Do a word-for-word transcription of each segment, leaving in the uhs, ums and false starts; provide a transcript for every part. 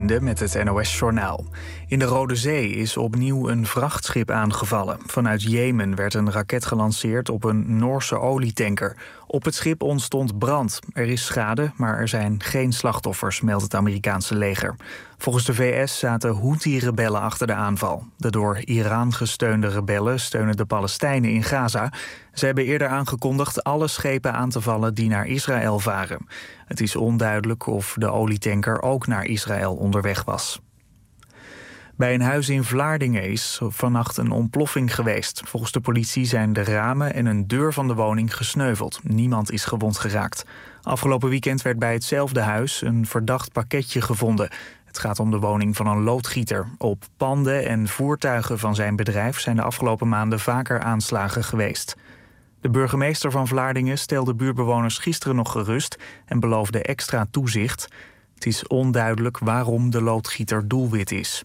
Linde met het N O S-journaal. In de Rode Zee is opnieuw een vrachtschip aangevallen. Vanuit Jemen werd een raket gelanceerd op een Noorse olietanker. Op het schip ontstond brand. Er is schade, maar er zijn geen slachtoffers, meldt het Amerikaanse leger. Volgens de V S zaten Houthi-rebellen achter de aanval. De door Iran gesteunde rebellen steunen de Palestijnen in Gaza. Ze hebben eerder aangekondigd alle schepen aan te vallen die naar Israël varen. Het is onduidelijk of de olietanker ook naar Israël onderweg was. Bij een huis in Vlaardingen is vannacht een ontploffing geweest. Volgens de politie zijn de ramen en een deur van de woning gesneuveld. Niemand is gewond geraakt. Afgelopen weekend werd bij hetzelfde huis een verdacht pakketje gevonden. Het gaat om de woning van een loodgieter. Op panden en voertuigen van zijn bedrijf zijn de afgelopen maanden vaker aanslagen geweest. De burgemeester van Vlaardingen stelde buurtbewoners gisteren nog gerust en beloofde extra toezicht. Het is onduidelijk waarom de loodgieter doelwit is.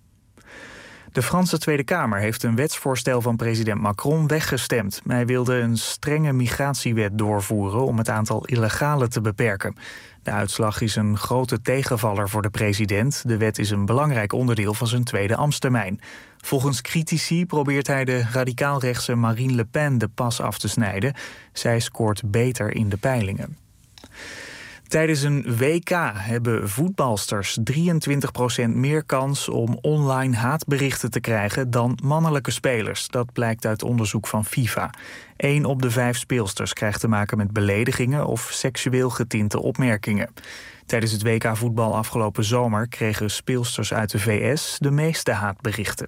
De Franse Tweede Kamer heeft een wetsvoorstel van president Macron weggestemd. Hij wilde een strenge migratiewet doorvoeren om het aantal illegalen te beperken. De uitslag is een grote tegenvaller voor de president. De wet is een belangrijk onderdeel van zijn tweede ambtstermijn. Volgens critici probeert hij de radicaal-rechtse Marine Le Pen de pas af te snijden. Zij scoort beter in de peilingen. Tijdens een W K hebben voetbalsters drieëntwintig procent meer kans om online haatberichten te krijgen dan mannelijke spelers. Dat blijkt uit onderzoek van FIFA. Eén op de vijf speelsters krijgt te maken met beledigingen of seksueel getinte opmerkingen. Tijdens het W K voetbal afgelopen zomer kregen speelsters uit de V S de meeste haatberichten.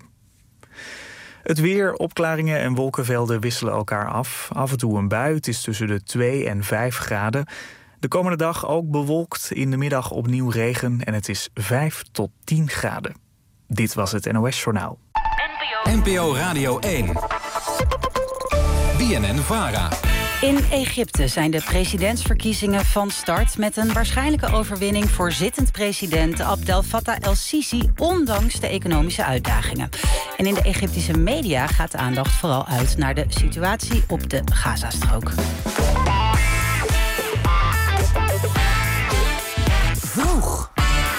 Het weer, opklaringen en wolkenvelden wisselen elkaar af. Af en toe een bui, het is tussen de twee en vijf graden. De komende dag ook bewolkt, in de middag opnieuw regen en het is vijf tot tien graden. Dit was het N O S-journaal. N P O Radio één. B N N-Vara. In Egypte zijn de presidentsverkiezingen van start met een waarschijnlijke overwinning voor zittend president Abdel Fattah el-Sisi, ondanks de economische uitdagingen. En in de Egyptische media gaat de aandacht vooral uit naar de situatie op de Gazastrook. Vroeg.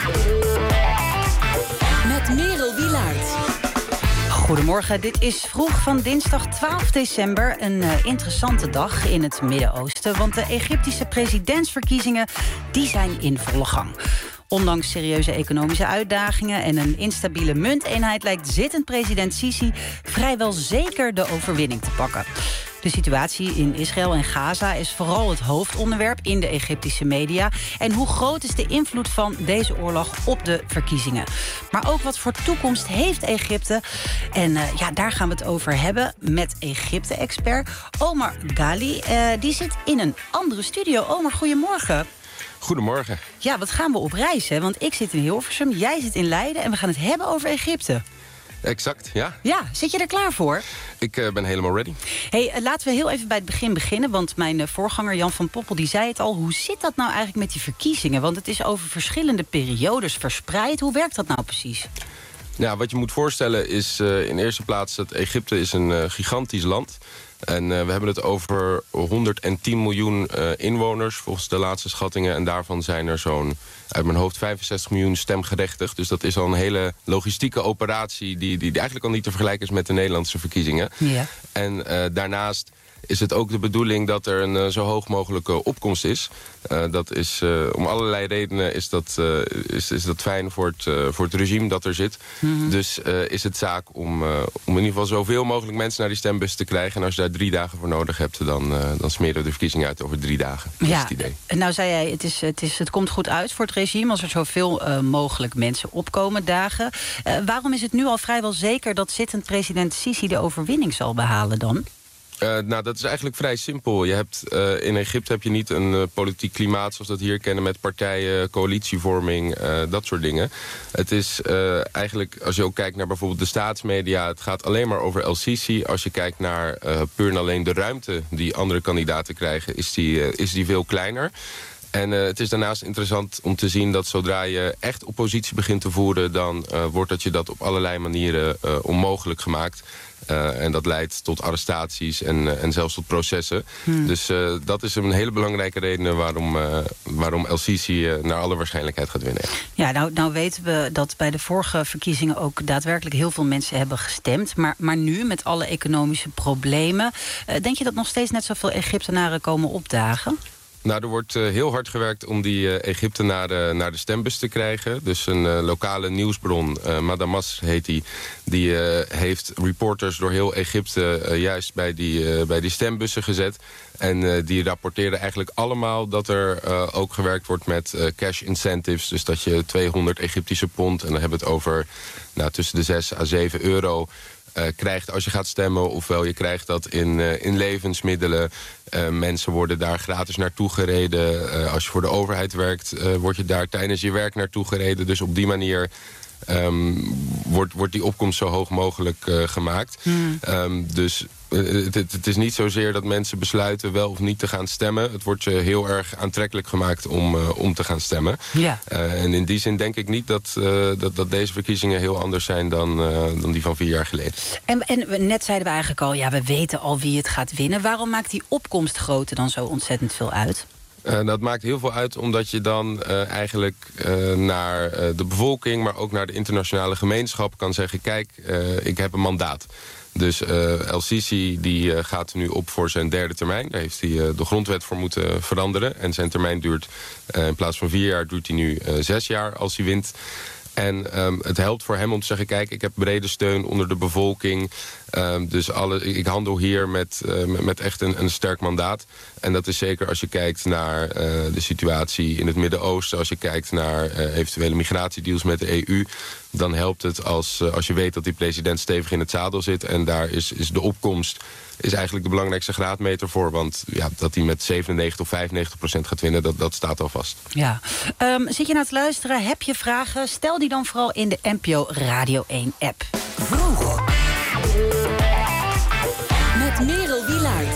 Met Merel Wielaert. Goedemorgen, dit is Vroeg van dinsdag twaalf december. Een uh, interessante dag in het Midden-Oosten, want de Egyptische presidentsverkiezingen die zijn in volle gang. Ondanks serieuze economische uitdagingen en een instabiele munteenheid lijkt zittend president Sisi vrijwel zeker de overwinning te pakken. De situatie in Israël en Gaza is vooral het hoofdonderwerp in de Egyptische media. En hoe groot is de invloed van deze oorlog op de verkiezingen? Maar ook wat voor toekomst heeft Egypte? En uh, ja, daar gaan we het over hebben met Egypte-expert Omar Ghali. Uh, die zit in een andere studio. Omar, goedemorgen. Goedemorgen. Ja, wat gaan we op reis, hè? Want ik zit in Hilversum, jij zit in Leiden en we gaan het hebben over Egypte. Exact, ja. Ja, zit je er klaar voor? Ik uh, ben helemaal ready. Hey, uh, laten we heel even bij het begin beginnen. Want mijn uh, voorganger Jan van Poppel die zei het al. Hoe zit dat nou eigenlijk met die verkiezingen? Want het is over verschillende periodes verspreid. Hoe werkt dat nou precies? Ja, wat je moet voorstellen is uh, in eerste plaats dat Egypte is een uh, gigantisch land. En uh, we hebben het over honderdtien miljoen uh, inwoners volgens de laatste schattingen. En daarvan zijn er zo'n, uit mijn hoofd, vijfenzestig miljoen stemgerechtigd. Dus dat is al een hele logistieke operatie die, die eigenlijk al niet te vergelijken is met de Nederlandse verkiezingen. Ja. En uh, daarnaast is het ook de bedoeling dat er een uh, zo hoog mogelijke opkomst is. Uh, dat is uh, om allerlei redenen is dat, uh, is, is dat fijn voor het, uh, voor het regime dat er zit. Mm-hmm. Dus uh, is het zaak om, uh, om in ieder geval zoveel mogelijk mensen naar die stembus te krijgen. En als je daar drie dagen voor nodig hebt, dan, uh, dan smeren we de verkiezingen uit over drie dagen. Dat ja, is het idee. Nou zei jij, het, is, het, is, het komt goed uit voor het regime als er zoveel uh, mogelijk mensen opkomen dagen. Uh, waarom is het nu al vrijwel zeker dat zittend president Sisi de overwinning zal behalen dan? Uh, nou, dat is eigenlijk vrij simpel. Je hebt, uh, in Egypte heb je niet een uh, politiek klimaat zoals we dat hier kennen met partijen, coalitievorming, uh, dat soort dingen. Het is uh, eigenlijk, als je ook kijkt naar bijvoorbeeld de staatsmedia, het gaat alleen maar over el-Sisi. Als je kijkt naar uh, puur en alleen de ruimte die andere kandidaten krijgen, is die, uh, is die veel kleiner. En uh, het is daarnaast interessant om te zien dat zodra je echt oppositie begint te voeren, dan uh, wordt dat je dat op allerlei manieren uh, onmogelijk gemaakt. Uh, en dat leidt tot arrestaties en, uh, en zelfs tot processen. Hmm. Dus uh, dat is een hele belangrijke reden waarom, uh, waarom El-Sisi uh, naar alle waarschijnlijkheid gaat winnen. Ja, nou, nou weten we dat bij de vorige verkiezingen ook daadwerkelijk heel veel mensen hebben gestemd. Maar, maar nu, met alle economische problemen, uh, denk je dat nog steeds net zoveel Egyptenaren komen opdagen? Nou, er wordt uh, heel hard gewerkt om die uh, Egyptenaren naar de stembus te krijgen. Dus een uh, lokale nieuwsbron, uh, Madamas heet die, die uh, heeft reporters door heel Egypte uh, juist bij die, uh, bij die stembussen gezet. En uh, die rapporteren eigenlijk allemaal dat er uh, ook gewerkt wordt met uh, cash incentives. Dus dat je tweehonderd Egyptische pond, en dan hebben we het over nou, tussen de zes à zeven euro... Uh, krijgt als je gaat stemmen, ofwel je krijgt dat in, uh, in levensmiddelen. Uh, mensen worden daar gratis naartoe gereden. Uh, als je voor de overheid werkt, uh, word je daar tijdens je werk naartoe gereden. Dus op die manier um, wordt, wordt die opkomst zo hoog mogelijk uh, gemaakt. Hmm. Um, dus uh, het, het is niet zozeer dat mensen besluiten wel of niet te gaan stemmen. Het wordt je heel erg aantrekkelijk gemaakt om, uh, om te gaan stemmen. Ja. Uh, en in die zin denk ik niet dat, uh, dat, dat deze verkiezingen heel anders zijn dan, uh, dan die van vier jaar geleden. En, en net zeiden we eigenlijk al, ja, we weten al wie het gaat winnen. Waarom maakt die opkomstgrootte dan zo ontzettend veel uit? Uh, dat maakt heel veel uit omdat je dan uh, eigenlijk uh, naar uh, de bevolking, maar ook naar de internationale gemeenschap kan zeggen, kijk, uh, ik heb een mandaat. Dus uh, El-Sisi die uh, gaat nu op voor zijn derde termijn. Daar heeft hij uh, de grondwet voor moeten veranderen. En zijn termijn duurt, uh, in plaats van vier jaar, duurt hij nu uh, zes jaar als hij wint. En um, het helpt voor hem om te zeggen, kijk, ik heb brede steun onder de bevolking. Um, dus alle, ik handel hier met, uh, met, met echt een, een sterk mandaat. En dat is zeker als je kijkt naar uh, de situatie in het Midden-Oosten, als je kijkt naar uh, eventuele migratiedeals met de E U... dan helpt het als, uh, als je weet dat die president stevig in het zadel zit. En daar is, is de opkomst is eigenlijk de belangrijkste graadmeter voor. Want ja, dat hij met zevenennegentig of vijfennegentig procent gaat winnen, dat, dat staat al vast. Ja. Um, zit je nou te luisteren? Heb je vragen? Stel die dan vooral in de N P O Radio één app. Vroeg. Met Merel Wielaert.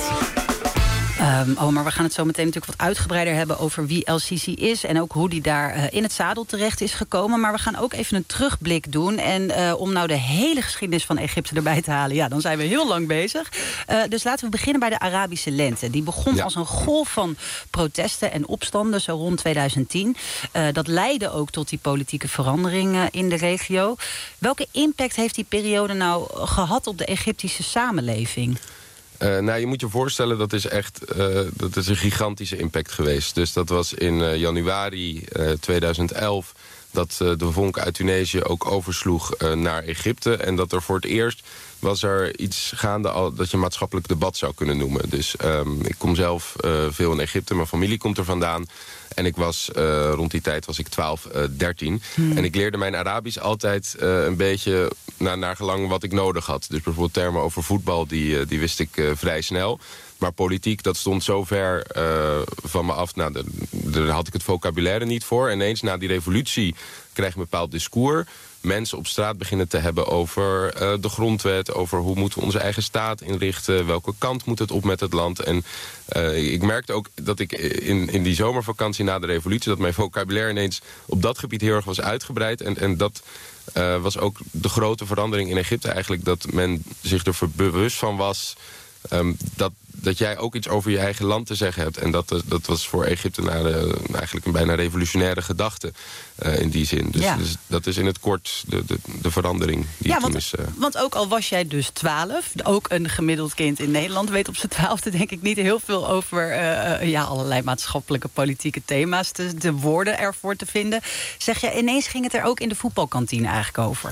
Um, oh, maar we gaan het zo meteen natuurlijk wat uitgebreider hebben over wie El-Sisi is en ook hoe die daar uh, in het zadel terecht is gekomen. Maar we gaan ook even een terugblik doen. En uh, om nou de hele geschiedenis van Egypte erbij te halen, ja, dan zijn we heel lang bezig. Uh, dus laten we beginnen bij de Arabische Lente. Die begon ja. als een golf van protesten en opstanden zo rond tweeduizend tien. Uh, dat leidde ook tot die politieke verandering uh, in de regio. Welke impact heeft die periode nou gehad op de Egyptische samenleving? Uh, nou, je moet je voorstellen, dat is echt uh, dat is een gigantische impact geweest. Dus dat was in uh, januari uh, tweeduizend elf... dat uh, de vonk uit Tunesië ook oversloeg uh, naar Egypte. En dat er voor het eerst was er iets gaande al dat je maatschappelijk debat zou kunnen noemen. Dus um, ik kom zelf uh, veel in Egypte, mijn familie komt er vandaan. En ik was, uh, rond die tijd was ik twaalf, uh, dertien. Hmm. En ik leerde mijn Arabisch altijd uh, een beetje naar, naar gelang wat ik nodig had. Dus bijvoorbeeld termen over voetbal, die, uh, die wist ik uh, vrij snel. Maar politiek, dat stond zo ver uh, van me af. Nou, daar had ik het vocabulaire niet voor. En ineens na die revolutie krijg je een bepaald discours. Mensen op straat beginnen te hebben over uh, de grondwet, over hoe moeten we onze eigen staat inrichten, welke kant moet het op met het land. En uh, ik merkte ook dat ik in, in die zomervakantie na de revolutie, dat mijn vocabulaire ineens op dat gebied heel erg was uitgebreid. En, en dat uh, was ook de grote verandering in Egypte eigenlijk, dat men zich er bewust van was um, dat dat jij ook iets over je eigen land te zeggen hebt. En dat, dat was voor Egyptenaren eigenlijk een bijna revolutionaire gedachte uh, in die zin. Dus, ja. dus dat is in het kort de, de, de verandering die ja, toen want, is. Uh... want ook al was jij dus twaalf, ook een gemiddeld kind in Nederland weet op zijn twaalfde denk ik niet heel veel over uh, ja, allerlei maatschappelijke politieke thema's, de, de woorden ervoor te vinden. Zeg je, ineens ging het er ook in de voetbalkantine eigenlijk over?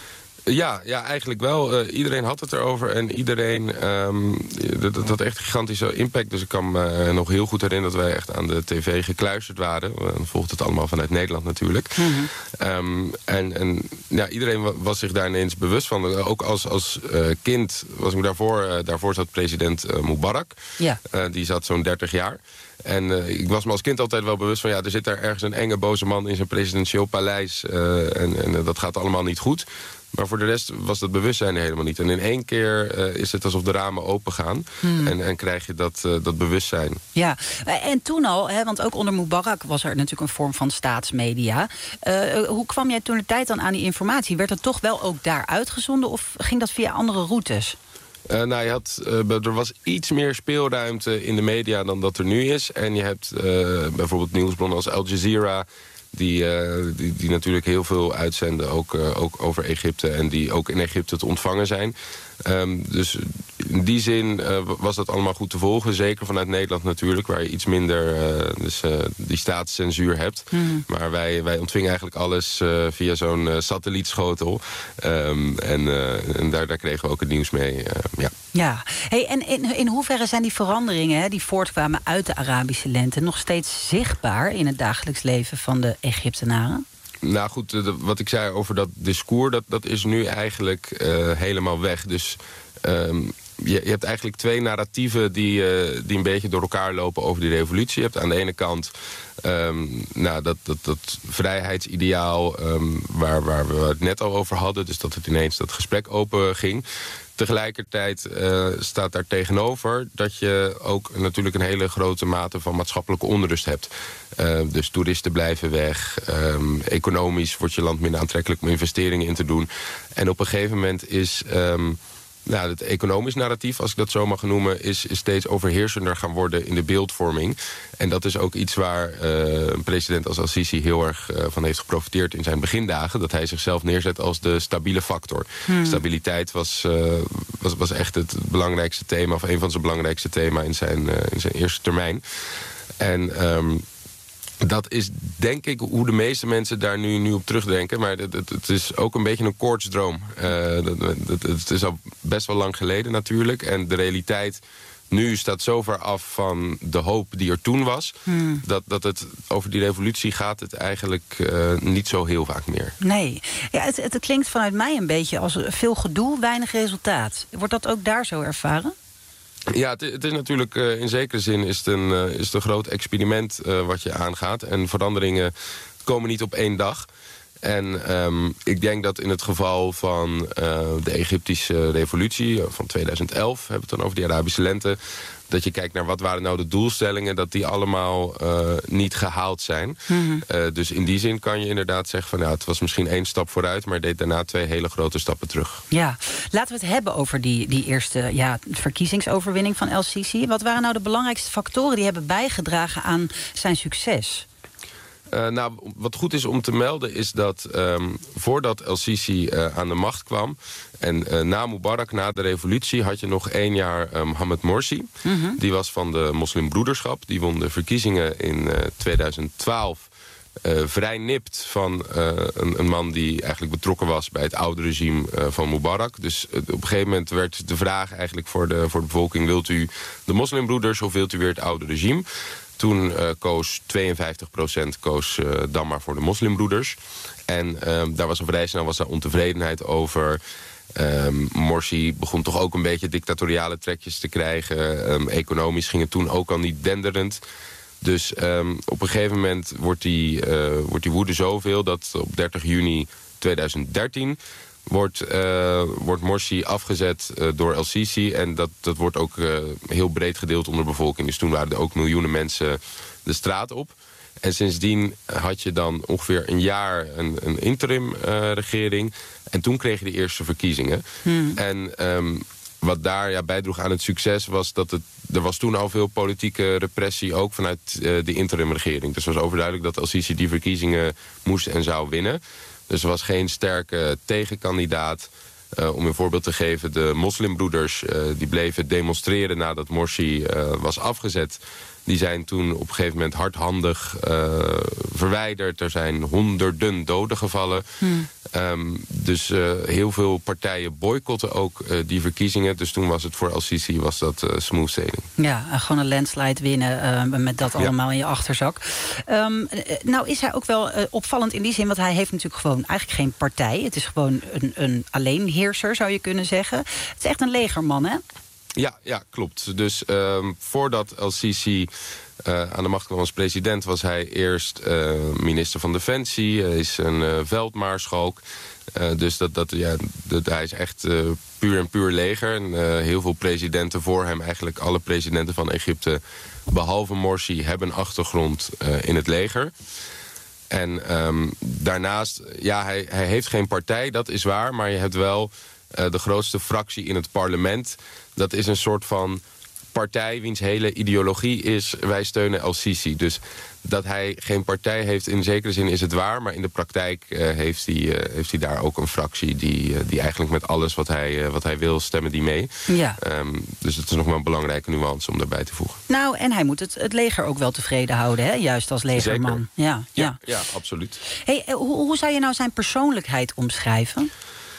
Ja, ja, eigenlijk wel. Uh, iedereen had het erover en iedereen, um, dat, dat had echt een gigantische impact. Dus ik kan me nog heel goed herinneren dat wij echt aan de tv gekluisterd waren. Dan volgt het allemaal vanuit Nederland natuurlijk. Mm-hmm. Um, en en ja, iedereen was zich daar ineens bewust van. Ook als, als uh, kind was ik daarvoor, uh, daarvoor zat president uh, Mubarak. Ja. Uh, die zat zo'n dertig jaar. En uh, ik was me als kind altijd wel bewust van... ja, er zit daar ergens een enge boze man in zijn presidentieel paleis. Uh, en en uh, dat gaat allemaal niet goed. Maar voor de rest was dat bewustzijn er helemaal niet. En in één keer uh, is het alsof de ramen open gaan. Hmm. En, en krijg je dat, uh, dat bewustzijn. Ja, en toen al, hè, want ook onder Mubarak was er natuurlijk een vorm van staatsmedia. Uh, hoe kwam jij toen de tijd dan aan die informatie? Werd het toch wel ook daar uitgezonden of ging dat via andere routes? Uh, nou, je had, uh, er was iets meer speelruimte in de media dan dat er nu is. En je hebt uh, bijvoorbeeld nieuwsbronnen als Al Jazeera... Die, uh, die, die natuurlijk heel veel uitzenden, ook, uh, ook over Egypte... en die ook in Egypte te ontvangen zijn. Um, dus in die zin uh, was dat allemaal goed te volgen. Zeker vanuit Nederland natuurlijk, waar je iets minder uh, dus, uh, die staatscensuur hebt. Mm. Maar wij, wij ontvingen eigenlijk alles uh, via zo'n uh, satellietschotel. Um, en uh, en daar, daar kregen we ook het nieuws mee. Uh, ja. Ja, hey, en in, in hoeverre zijn die veranderingen... Hè, die voortkwamen uit de Arabische lente... nog steeds zichtbaar in het dagelijks leven van de Egyptenaren? Nou goed, de, wat ik zei over dat discours... dat, dat is nu eigenlijk uh, helemaal weg. Dus um, je, je hebt eigenlijk twee narratieven... Die, uh, die een beetje door elkaar lopen over die revolutie. Je hebt aan de ene kant um, nou, dat, dat, dat vrijheidsideaal... Um, waar, waar we het net al over hadden. Dus dat het ineens dat gesprek open ging... Tegelijkertijd uh, staat daar tegenover dat je ook natuurlijk een hele grote mate van maatschappelijke onrust hebt. Uh, dus toeristen blijven weg. Um, economisch wordt je land minder aantrekkelijk om investeringen in te doen. En op een gegeven moment is... Um, Nou, het economisch narratief, als ik dat zo mag noemen... is, is steeds overheersender gaan worden in de beeldvorming. En dat is ook iets waar uh, een president als Al-Sisi heel erg uh, van heeft geprofiteerd in zijn begindagen. Dat hij zichzelf neerzet als de stabiele factor. Hmm. Stabiliteit was, uh, was, was echt het belangrijkste thema... of een van zijn belangrijkste thema's in zijn, uh, in zijn eerste termijn. En... Um, Dat is denk ik hoe de meeste mensen daar nu, nu op terugdenken. Maar het, het, het is ook een beetje een koortsdroom. Uh, het, het is al best wel lang geleden natuurlijk. En de realiteit nu staat zo ver af van de hoop die er toen was... Hmm. Dat, dat het over die revolutie gaat het eigenlijk uh, niet zo heel vaak meer. Nee, ja, het, het klinkt vanuit mij een beetje als veel gedoe, weinig resultaat. Wordt dat ook daar zo ervaren? Ja, het, het is natuurlijk uh, in zekere zin is het een, uh, is het een groot experiment uh, wat je aangaat. En veranderingen komen niet op één dag. En um, ik denk dat in het geval van uh, de Egyptische revolutie van tweeduizend elf... hebben we het dan over die Arabische lente... dat je kijkt naar wat waren nou de doelstellingen... dat die allemaal uh, niet gehaald zijn. Mm-hmm. Uh, dus in die zin kan je inderdaad zeggen... van, nou, het was misschien één stap vooruit... maar deed daarna twee hele grote stappen terug. Ja, laten we het hebben over die, die eerste ja, verkiezingsoverwinning van El-Sisi. Wat waren nou de belangrijkste factoren... die hebben bijgedragen aan zijn succes? Uh, nou, wat goed is om te melden is dat um, voordat El-Sisi uh, aan de macht kwam... en uh, na Mubarak, na de revolutie, had je nog één jaar uh, Mohamed Morsi. Mm-hmm. Die was van de moslimbroederschap. Die won de verkiezingen in uh, tweeduizend twaalf... Uh, vrij nipt van uh, een, een man die eigenlijk betrokken was... bij het oude regime uh, van Mubarak. Dus uh, op een gegeven moment werd de vraag eigenlijk voor de, voor de bevolking... wilt u de moslimbroeders of wilt u weer het oude regime... Toen uh, koos tweeënvijftig procent koos, uh, dan maar voor de moslimbroeders. En uh, daar was al vrij snel was daar ontevredenheid over. Um, Morsi begon toch ook een beetje dictatoriale trekjes te krijgen. Um, economisch ging het toen ook al niet denderend. Dus um, op een gegeven moment wordt die, uh, wordt die woede zoveel... dat op dertig juni tweeduizend dertien... Wordt, uh, wordt Morsi afgezet uh, door El-Sisi. En dat, dat wordt ook uh, heel breed gedeeld onder de bevolking. Dus toen waren er ook miljoenen mensen de straat op. En sindsdien had je dan ongeveer een jaar een, een interim uh, regering. En toen kreeg je de eerste verkiezingen. Hmm. En um, wat daar ja, bijdroeg aan het succes was dat het... Er was toen al veel politieke repressie, ook vanuit uh, de interimregering. Dus het was overduidelijk dat El-Sisi die verkiezingen moest en zou winnen. Dus er was geen sterke tegenkandidaat. Uh, om een voorbeeld te geven, de moslimbroeders uh, die bleven demonstreren nadat Morsi uh, was afgezet. Die zijn toen op een gegeven moment hardhandig uh, verwijderd. Er zijn honderden doden gevallen. Hmm. Um, dus uh, heel veel partijen boycotten ook uh, die verkiezingen. Dus toen was het voor El-Sisi was dat uh, smooth sailing. Ja, gewoon een landslide winnen uh, met dat allemaal ja. in je achterzak. Um, nou is hij ook wel uh, opvallend in die zin, want hij heeft natuurlijk gewoon eigenlijk geen partij. Het is gewoon een, een alleenheerser, zou je kunnen zeggen. Het is echt een legerman, hè? Ja, ja, klopt. Dus um, voordat El-Sisi uh, aan de macht kwam als president, was hij eerst uh, minister van Defensie. Hij is een uh, veldmaarschalk. Uh, dus dat, dat, ja, dat, hij is echt uh, puur en puur leger. En uh, heel veel presidenten voor hem, eigenlijk alle presidenten van Egypte, behalve Morsi, hebben een achtergrond uh, in het leger. En um, daarnaast, ja, hij, hij heeft geen partij, dat is waar. Maar je hebt wel uh, de grootste fractie in het parlement. Dat is een soort van partij wiens hele ideologie is: wij steunen El-Sisi. Dus dat hij geen partij heeft, in zekere zin is het waar. Maar in de praktijk uh, heeft, hij, uh, heeft hij daar ook een fractie die, uh, die eigenlijk met alles wat hij, uh, wat hij wil, stemmen die mee. Ja. Um, dus het is nog wel een belangrijke nuance om daarbij te voegen. Nou, en hij moet het, het leger ook wel tevreden houden, hè? Juist als legerman. Ja, ja. Ja, ja, absoluut. Hey, hoe, hoe zou je nou zijn persoonlijkheid omschrijven?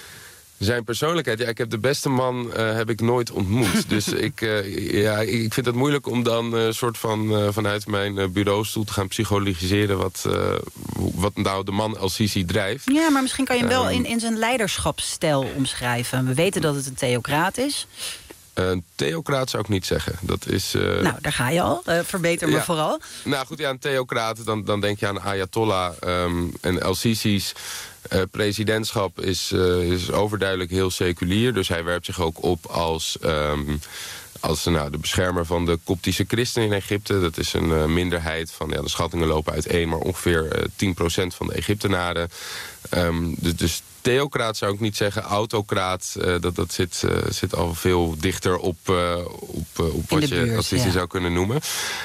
Zijn persoonlijkheid, ja, ik heb de beste man uh, heb ik nooit ontmoet. Dus ik, uh, ja, ik vind het moeilijk om dan uh, soort van uh, vanuit mijn uh, bureaustoel te gaan psychologiseren wat, uh, wat nou de man El-Sisi drijft. Ja, maar misschien kan je hem wel um, in, in zijn leiderschapsstijl omschrijven. We weten dat het een theocraat is. Een theocraat zou ik niet zeggen. Dat is, uh... Nou, daar ga je al. Uh, verbeter me ja. vooral. Nou goed, ja, een theocraat, dan, dan denk je aan Ayatollah. Um, en El-Sisi's uh, presidentschap is, uh, is overduidelijk heel seculier. Dus hij werpt zich ook op als, um, als nou, de beschermer van de Koptische christenen in Egypte. Dat is een uh, minderheid van, ja, de schattingen lopen uiteen, maar ongeveer uh, tien procent van de Egyptenaren. Um, dus, dus theocraat zou ik niet zeggen. Autocraat, uh, dat, dat zit, uh, zit al veel dichter op, uh, op, uh, op wat je El-Sisi ja. zou kunnen noemen.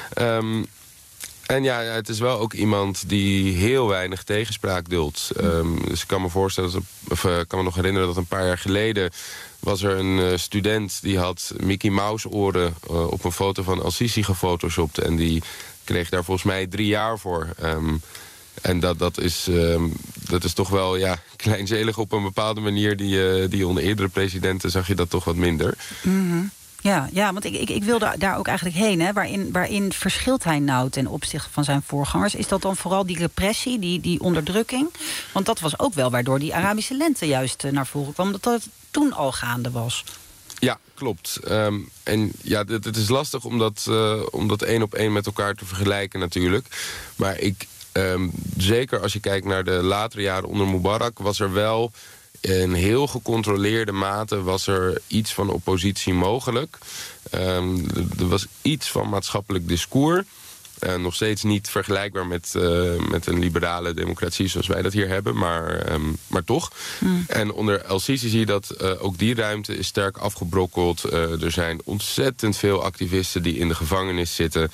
Um, en ja, het is wel ook iemand die heel weinig tegenspraak duldt. Um, dus ik kan me voorstellen, dat, of uh, kan me nog herinneren dat een paar jaar geleden was er een uh, student die had Mickey Mouse oren uh, op een foto van El-Sisi gefotoshopt. En die kreeg daar volgens mij drie jaar voor. Um, En dat, dat, is, um, dat is toch wel ja, kleinzelig op een bepaalde manier. Die, uh, die onder eerdere presidenten zag je dat toch wat minder. Mm-hmm. Ja, ja, want ik, ik, ik wilde daar ook eigenlijk heen. Hè. Waarin, waarin verschilt hij nou ten opzichte van zijn voorgangers? Is dat dan vooral die repressie, die, die onderdrukking? Want dat was ook wel waardoor die Arabische lente juist naar voren kwam. Dat dat toen al gaande was. Ja, klopt. Um, en ja, het, het is lastig om dat, uh, om dat één op één met elkaar te vergelijken natuurlijk. Maar ik... Um, zeker als je kijkt naar de latere jaren onder Mubarak, was er wel in heel gecontroleerde mate was er iets van oppositie mogelijk. Um, er was iets van maatschappelijk discours. Uh, nog steeds niet vergelijkbaar met, uh, met een liberale democratie zoals wij dat hier hebben, maar, um, maar toch. Mm. En onder El-Sisi zie je dat uh, ook die ruimte is sterk afgebrokkeld. Uh, er zijn ontzettend veel activisten die in de gevangenis zitten.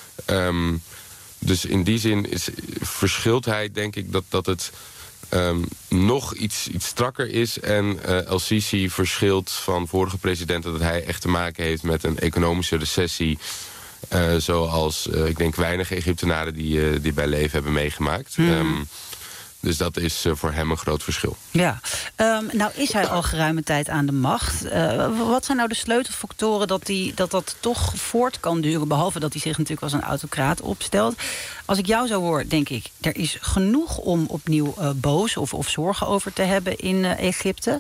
Um, Dus in die zin is, verschilt hij, denk ik, dat, dat het um, nog iets, iets strakker is. En uh, El-Sisi verschilt van vorige presidenten dat hij echt te maken heeft met een economische recessie. Uh, zoals, uh, ik denk, weinig Egyptenaren die, uh, die bij leven hebben meegemaakt. Mm. Um, Dus dat is uh, voor hem een groot verschil. Ja, um, nou is hij al geruime tijd aan de macht. Uh, wat zijn nou de sleutelfactoren dat, die, dat dat toch voort kan duren? Behalve dat hij zich natuurlijk als een autocraat opstelt. Als ik jou zo hoor, denk ik, er is genoeg om opnieuw uh, boos of, of zorgen over te hebben in uh, Egypte.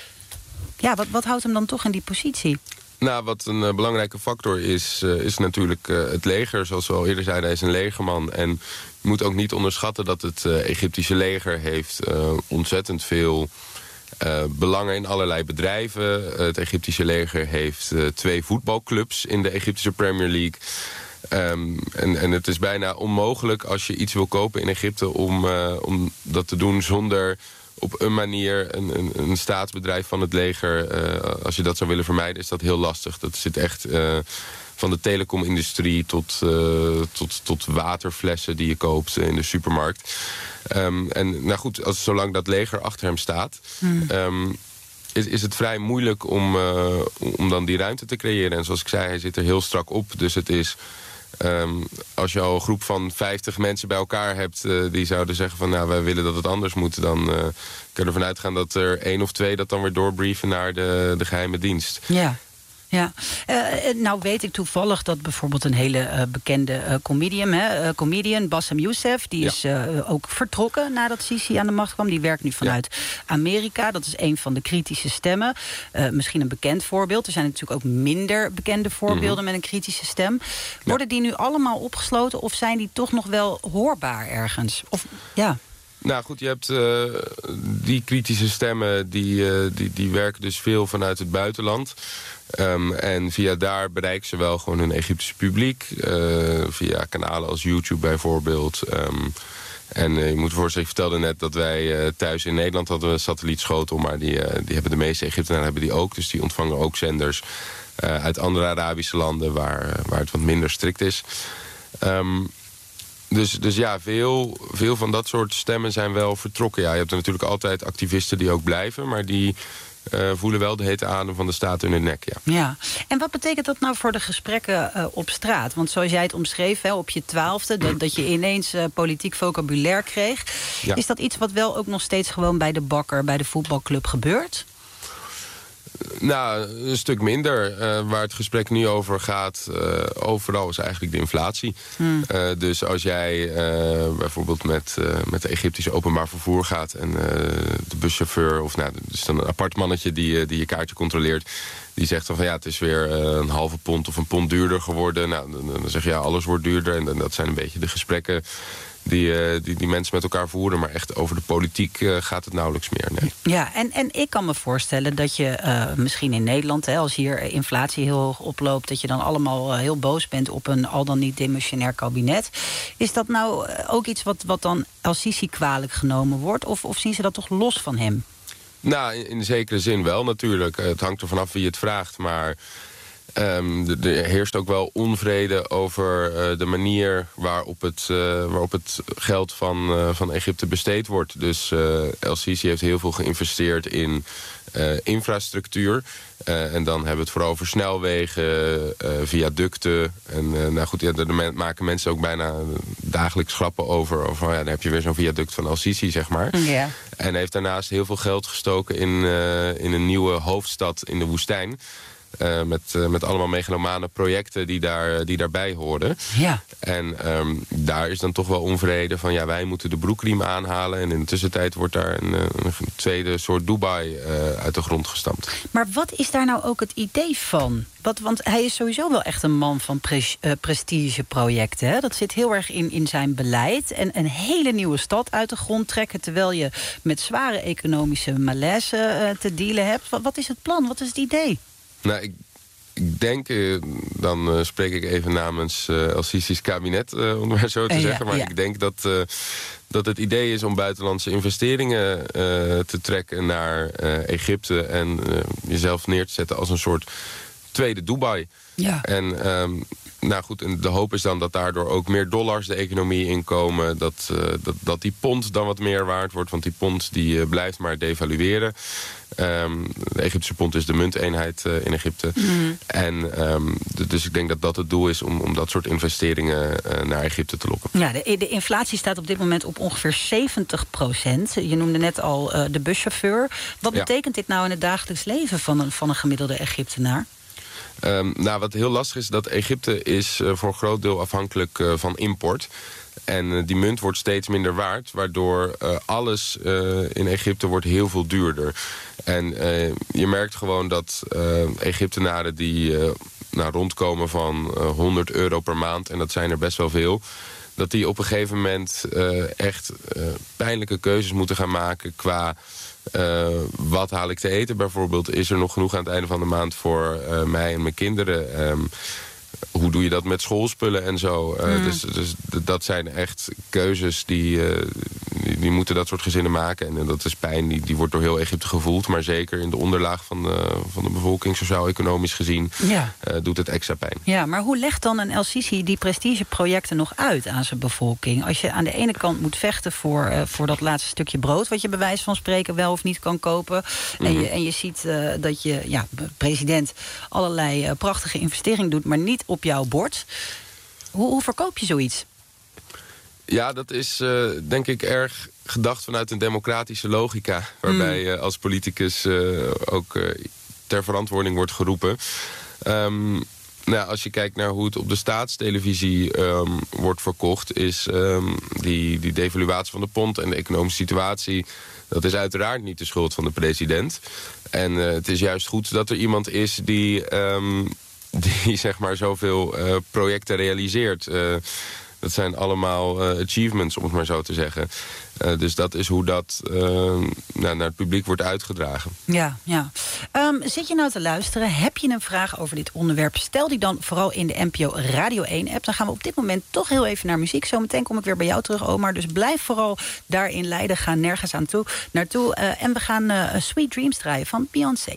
Ja, wat, wat houdt hem dan toch in die positie? Nou, wat een uh, belangrijke factor is, uh, is natuurlijk uh, het leger. Zoals we al eerder zeiden, hij is een legerman. En je moet ook niet onderschatten dat het uh, Egyptische leger heeft uh, ontzettend veel uh, belangen in allerlei bedrijven. Uh, het Egyptische leger heeft uh, twee voetbalclubs in de Egyptische Premier League. Um, en, en het is bijna onmogelijk als je iets wil kopen in Egypte om, uh, om dat te doen zonder op een manier een, een, een staatsbedrijf van het leger, uh, als je dat zou willen vermijden, is dat heel lastig. Dat zit echt uh, van de telecomindustrie tot, uh, tot, tot waterflessen die je koopt in de supermarkt. Um, en nou goed, als, zolang dat leger achter hem staat, hmm. um, is, is het vrij moeilijk om, uh, om dan die ruimte te creëren. En zoals ik zei, hij zit er heel strak op. Dus het is, Um, als je al een groep van vijftig mensen bij elkaar hebt uh, die zouden zeggen van nou, wij willen dat het anders moet, dan uh, kan je ervan uitgaan dat er één of twee dat dan weer doorbrieven naar de, de geheime dienst. Ja. Ja, uh, nou weet ik toevallig dat bijvoorbeeld een hele uh, bekende uh, comedian, hè, uh, comedian Bassem Youssef, die ja. is uh, ook vertrokken nadat Sisi aan de macht kwam. Die werkt nu vanuit ja. Amerika. Dat is een van de kritische stemmen. Uh, misschien een bekend voorbeeld. Er zijn natuurlijk ook minder bekende voorbeelden mm-hmm. met een kritische stem. Worden ja. die nu allemaal opgesloten of zijn die toch nog wel hoorbaar ergens? Of ja. Nou goed, je hebt uh, die kritische stemmen, die, uh, die, die werken dus veel vanuit het buitenland. Um, en via daar bereiken ze wel gewoon hun Egyptische publiek. Uh, via kanalen als YouTube bijvoorbeeld. Um, en uh, je moet voorstellen, ik vertelde net dat wij uh, thuis in Nederland hadden een satellietschotel. Maar die, uh, die hebben de meeste Egyptenaren hebben die ook. Dus die ontvangen ook zenders uh, uit andere Arabische landen waar, uh, waar het wat minder strikt is. Um, Dus, dus ja, veel, veel van dat soort stemmen zijn wel vertrokken. Ja, je hebt er natuurlijk altijd activisten die ook blijven, maar die uh, voelen wel de hete adem van de staat in hun nek. Ja. Ja, en wat betekent dat nou voor de gesprekken uh, op straat? Want zoals jij het omschreef, hè, op je twaalfde, dat, dat je ineens uh, politiek vocabulaire kreeg. Ja. Is dat iets wat wel ook nog steeds gewoon bij de bakker, bij de voetbalclub gebeurt? Nou, een stuk minder. Uh, waar het gesprek nu over gaat, uh, overal is eigenlijk de inflatie. Hmm. Uh, dus als jij uh, bijvoorbeeld met, uh, met de Egyptische openbaar vervoer gaat en uh, de buschauffeur, of nou, dus dan een apart mannetje die, die je kaartje controleert, die zegt dan van ja, het is weer uh, een halve pond of een pond duurder geworden. Nou, dan, dan zeg je ja, alles wordt duurder. En dan, dat zijn een beetje de gesprekken Die, uh, die, die mensen met elkaar voeren. Maar echt over de politiek uh, gaat het nauwelijks meer. Nee. Ja, en, en ik kan me voorstellen dat je uh, misschien in Nederland, hè, als hier inflatie heel hoog oploopt, dat je dan allemaal uh, heel boos bent op een al dan niet demissionair kabinet. Is dat nou uh, ook iets wat, wat dan El-Sisi kwalijk genomen wordt? Of, of zien ze dat toch los van hem? Nou, in, in zekere zin wel natuurlijk. Het hangt er vanaf wie het vraagt, maar Um, er heerst ook wel onvrede over uh, de manier waarop het, uh, waarop het geld van, uh, van Egypte besteed wordt. Dus uh, El-Sisi heeft heel veel geïnvesteerd in uh, infrastructuur. Uh, en dan hebben we het vooral over snelwegen, uh, viaducten. En uh, nou goed, ja, daar maken mensen ook bijna dagelijks grappen over. over ja, dan heb je weer zo'n viaduct van El-Sisi, zeg maar. Ja. En heeft daarnaast heel veel geld gestoken in, uh, in een nieuwe hoofdstad in de woestijn. Uh, met, uh, met allemaal megalomane projecten die, daar, die daarbij horen. Ja. En um, daar is dan toch wel onvrede van ja, wij moeten de broekriem aanhalen. En in de tussentijd wordt daar een, een tweede soort Dubai uh, uit de grond gestampt. Maar wat is daar nou ook het idee van? Wat, want hij is sowieso wel echt een man van pre- uh, prestigeprojecten. Hè? Dat zit heel erg in, in zijn beleid. En een hele nieuwe stad uit de grond trekken, terwijl je met zware economische malaise uh, te dealen hebt. Wat, wat is het plan? Wat is het idee? Nou, ik, ik denk, uh, dan uh, spreek ik even namens uh, El-Sisi's kabinet, uh, om het maar zo te uh, zeggen. Maar ja. ik denk dat, uh, dat het idee is om buitenlandse investeringen uh, te trekken naar uh, Egypte en uh, jezelf neer te zetten als een soort tweede Dubai. Ja. En um, nou goed, en de hoop is dan dat daardoor ook meer dollars de economie inkomen. Dat, uh, dat, dat die pond dan wat meer waard wordt. Want die pond die uh, blijft maar devalueren. Um, de Egyptische pond is de munteenheid uh, in Egypte. Mm. En um, de, dus ik denk dat dat het doel is om, om dat soort investeringen uh, naar Egypte te lokken. Ja, de, de inflatie staat op dit moment op ongeveer zeventig procent. Je noemde net al uh, de buschauffeur. Wat ja. betekent dit nou in het dagelijks leven van een, van een gemiddelde Egyptenaar? Um, nou, wat heel lastig is, dat Egypte is uh, voor een groot deel afhankelijk uh, van import. En uh, die munt wordt steeds minder waard, waardoor uh, alles uh, in Egypte wordt heel veel duurder. En uh, je merkt gewoon dat uh, Egyptenaren die uh, nou, rondkomen van uh, honderd euro per maand, en dat zijn er best wel veel, dat die op een gegeven moment uh, echt uh, pijnlijke keuzes moeten gaan maken qua Uh, wat haal ik te eten bijvoorbeeld? Is er nog genoeg aan het einde van de maand voor uh, mij en mijn kinderen? Um, hoe doe je dat met schoolspullen en zo? Uh, mm. dus, dus dat zijn echt keuzes die, uh, die, die moeten dat soort gezinnen maken. En, en dat is pijn, die, die wordt door heel Egypte gevoeld. Maar zeker in de onderlaag van de, van de bevolking, sociaal-economisch gezien, ja. uh, doet het extra pijn. Ja, maar hoe legt dan een El-Sisi die prestigeprojecten nog uit aan zijn bevolking? Als je aan de ene kant moet vechten voor, uh, voor dat laatste stukje brood, wat je bij wijze van spreken wel of niet kan kopen. Mm-hmm. En, je, en je ziet uh, dat je, ja, president allerlei uh, prachtige investeringen doet, maar niet op jouw bord. Hoe, hoe verkoop je zoiets? Ja, dat is uh, denk ik erg gedacht vanuit een democratische logica, waarbij je mm. uh, als politicus uh, ook uh, ter verantwoording wordt geroepen. Um, nou, als je kijkt naar hoe het op de staatstelevisie um, wordt verkocht... is um, die, die devaluatie van de pond en de economische situatie... dat is uiteraard niet de schuld van de president. En uh, het is juist goed dat er iemand is die, um, die zeg maar zoveel uh, projecten realiseert... Uh, Dat zijn allemaal uh, achievements, om het maar zo te zeggen. Uh, dus dat is hoe dat uh, nou, naar het publiek wordt uitgedragen. Ja, ja. Um, zit je nou te luisteren? Heb je een vraag over dit onderwerp? Stel die dan vooral in de N P O Radio één-app. Dan gaan we op dit moment toch heel even naar muziek. Zometeen kom ik weer bij jou terug, Omar. Dus blijf vooral daarin Leiden. Ga nergens aan toe, naartoe. Uh, en we gaan uh, Sweet Dreams draaien van Beyoncé.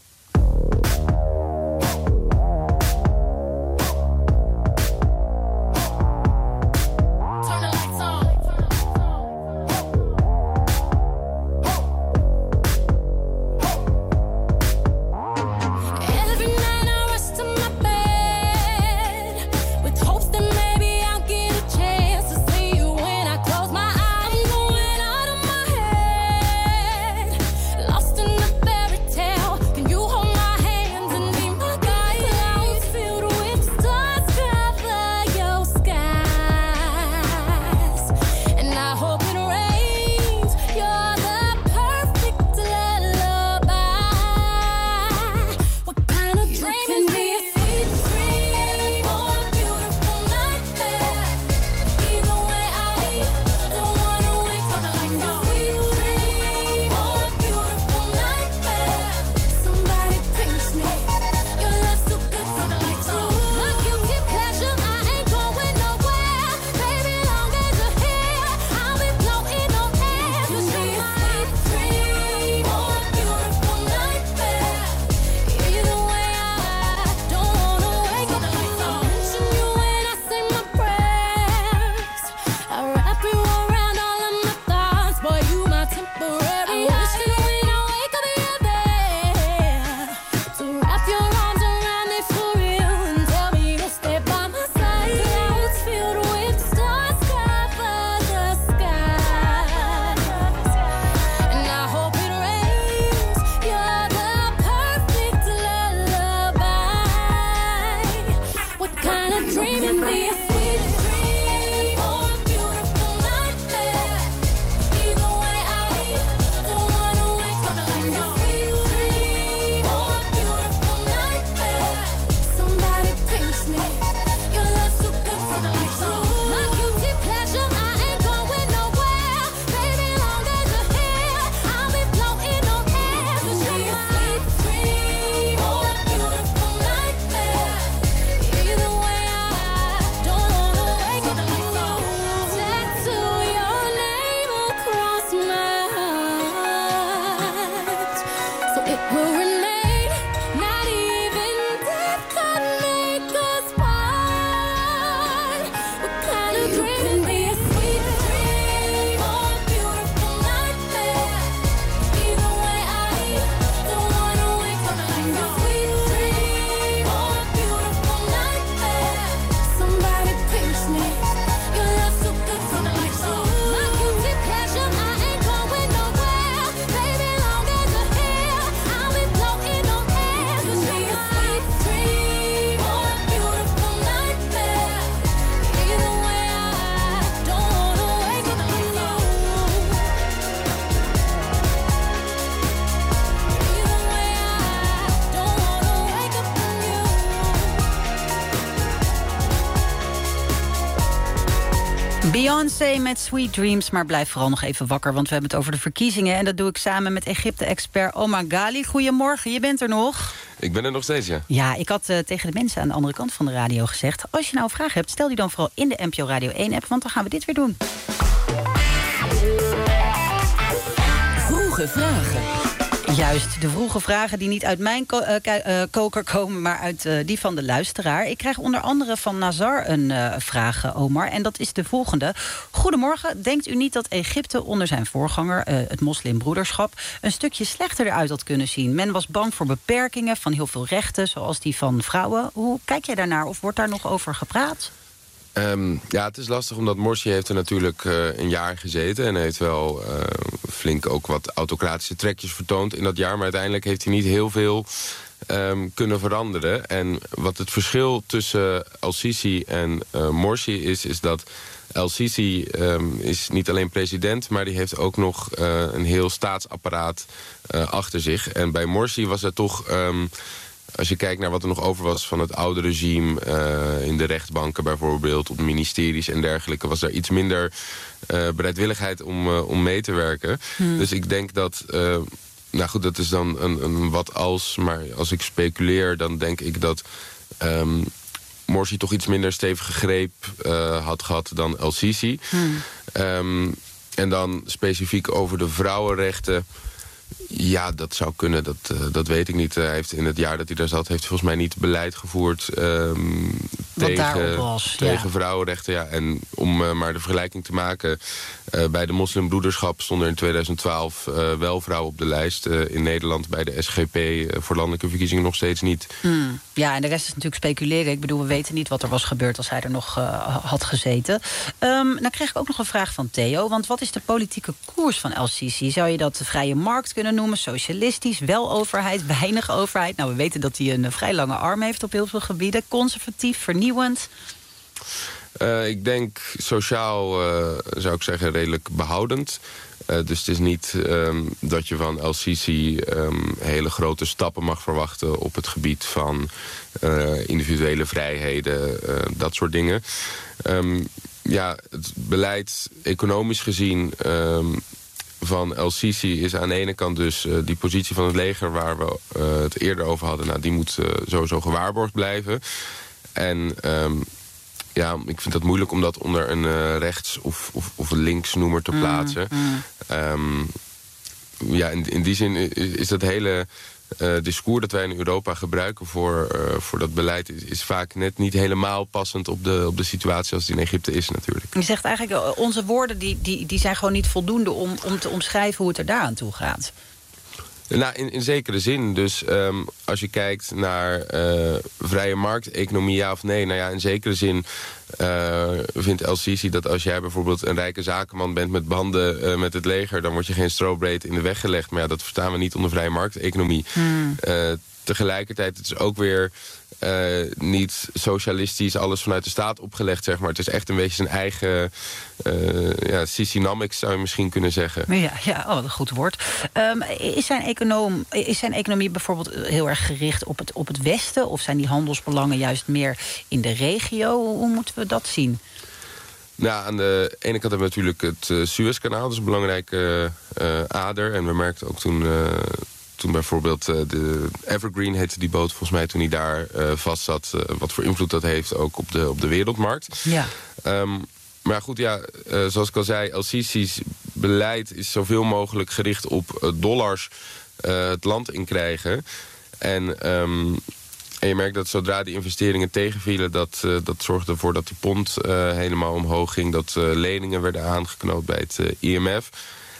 Beyoncé met Sweet Dreams, maar blijf vooral nog even wakker... want we hebben het over de verkiezingen en dat doe ik samen met Egypte-expert Omar Ghali. Goedemorgen, je bent er nog? Ik ben er nog steeds, ja. Ja, ik had uh, tegen de mensen aan de andere kant van de radio gezegd... als je nou een vraag hebt, stel die dan vooral in de N P O Radio één-app... want dan gaan we dit weer doen. Vroege vragen. Juist, de vroege vragen die niet uit mijn ko- uh, k- uh, koker komen... maar uit uh, die van de luisteraar. Ik krijg onder andere van Nazar een uh, vraag, Omar. En dat is de volgende. Goedemorgen, denkt u niet dat Egypte onder zijn voorganger... Uh, het moslimbroederschap, een stukje slechter eruit had kunnen zien? Men was bang voor beperkingen van heel veel rechten... zoals die van vrouwen. Hoe kijk jij daarnaar of wordt daar nog over gepraat? Um, ja, het is lastig omdat Morsi heeft er natuurlijk uh, een jaar gezeten... en heeft wel uh, flink ook wat autocratische trekjes vertoond in dat jaar... maar uiteindelijk heeft hij niet heel veel um, kunnen veranderen. En wat het verschil tussen El-Sisi en uh, Morsi is, is dat El-Sisi um, is niet alleen president, maar die heeft ook nog uh, een heel staatsapparaat uh, achter zich. En bij Morsi was het toch, um, als je kijkt naar wat er nog over was van het oude regime, uh, in de rechtbanken bijvoorbeeld, op ministeries en dergelijke, was er iets minder uh, bereidwilligheid om, uh, om mee te werken. Hmm. Dus ik denk dat, uh, nou goed, dat is dan een, een wat als, maar als ik speculeer, dan denk ik dat Um, Morsi toch iets minder stevige greep uh, had gehad dan El-Sisi. Hmm. Um, en dan specifiek over de vrouwenrechten. Ja, dat zou kunnen, dat, uh, dat weet ik niet. Uh, hij heeft in het jaar dat hij daar zat, heeft hij volgens mij niet beleid gevoerd um, tegen, was, tegen ja. vrouwenrechten. Ja. En om uh, maar de vergelijking te maken, uh, bij de moslimbroederschap stonden in tweeduizend twaalf uh, wel vrouwen op de lijst. Uh, in Nederland bij de S G P uh, voor landelijke verkiezingen nog steeds niet. Hmm. Ja, en de rest is natuurlijk speculeren. Ik bedoel, we weten niet wat er was gebeurd als hij er nog uh, had gezeten. Um, dan kreeg ik ook nog een vraag van Theo. Want wat is de politieke koers van El-Sisi? Zou je dat de vrije markt kunnen noemen? Socialistisch, wel overheid, weinig overheid? Nou, we weten dat hij een vrij lange arm heeft op heel veel gebieden. Conservatief, vernieuwend? Uh, ik denk sociaal, uh, zou ik zeggen, redelijk behoudend. Uh, dus het is niet um, dat je van El-Sisi um, hele grote stappen mag verwachten op het gebied van uh, individuele vrijheden, uh, dat soort dingen. Um, ja, het beleid economisch gezien Um, van El-Sisi is aan de ene kant dus uh, die positie van het leger waar we uh, het eerder over hadden. Nou, die moet uh, sowieso gewaarborgd blijven. En um, ja, ik vind dat moeilijk om dat onder een uh, rechts- of, of, of een linksnoemer te plaatsen. Mm, mm. Um, ja, in, in die zin is, is dat hele uh, discours dat wij in Europa gebruiken voor, uh, voor dat beleid is, is vaak net niet helemaal passend op de, op de situatie als het in Egypte is natuurlijk. Je zegt eigenlijk, onze woorden die, die, die zijn gewoon niet voldoende om, om te omschrijven hoe het er daaraan toe gaat. Nou, in, in zekere zin. Dus um, als je kijkt naar uh, vrije markteconomie, ja of nee. Nou ja, in zekere zin uh, vindt El-Sisi dat als jij bijvoorbeeld een rijke zakenman bent met banden uh, met het leger, dan word je geen strobreed in de weg gelegd. Maar ja, dat verstaan we niet onder vrije markteconomie. Hmm. Uh, tegelijkertijd, het is ook weer Uh, niet socialistisch alles vanuit de staat opgelegd, zeg maar. Het is echt een beetje zijn eigen uh, ja, Sisinomics, zou je misschien kunnen zeggen. Ja, ja, oh, wat een goed woord. Um, is, zijn econoom, is zijn economie bijvoorbeeld heel erg gericht op het, op het Westen? Of zijn die handelsbelangen juist meer in de regio? Hoe moeten we dat zien? Nou, aan de ene kant hebben we natuurlijk het uh, Suezkanaal. Dat is een belangrijke uh, ader. En we merkten ook toen Uh, Toen bijvoorbeeld uh, de Evergreen heette die boot volgens mij toen hij daar uh, vast zat. Uh, wat voor invloed dat heeft ook op de, op de wereldmarkt. Ja. Um, maar goed, ja, uh, zoals ik al zei, El-Sisi's beleid is zoveel mogelijk gericht op uh, dollars uh, het land in krijgen. En, um, en je merkt dat zodra die investeringen tegenvielen, dat, uh, dat zorgde ervoor dat die pond uh, helemaal omhoog ging. Dat uh, leningen werden aangeknoopt bij het uh, I M F.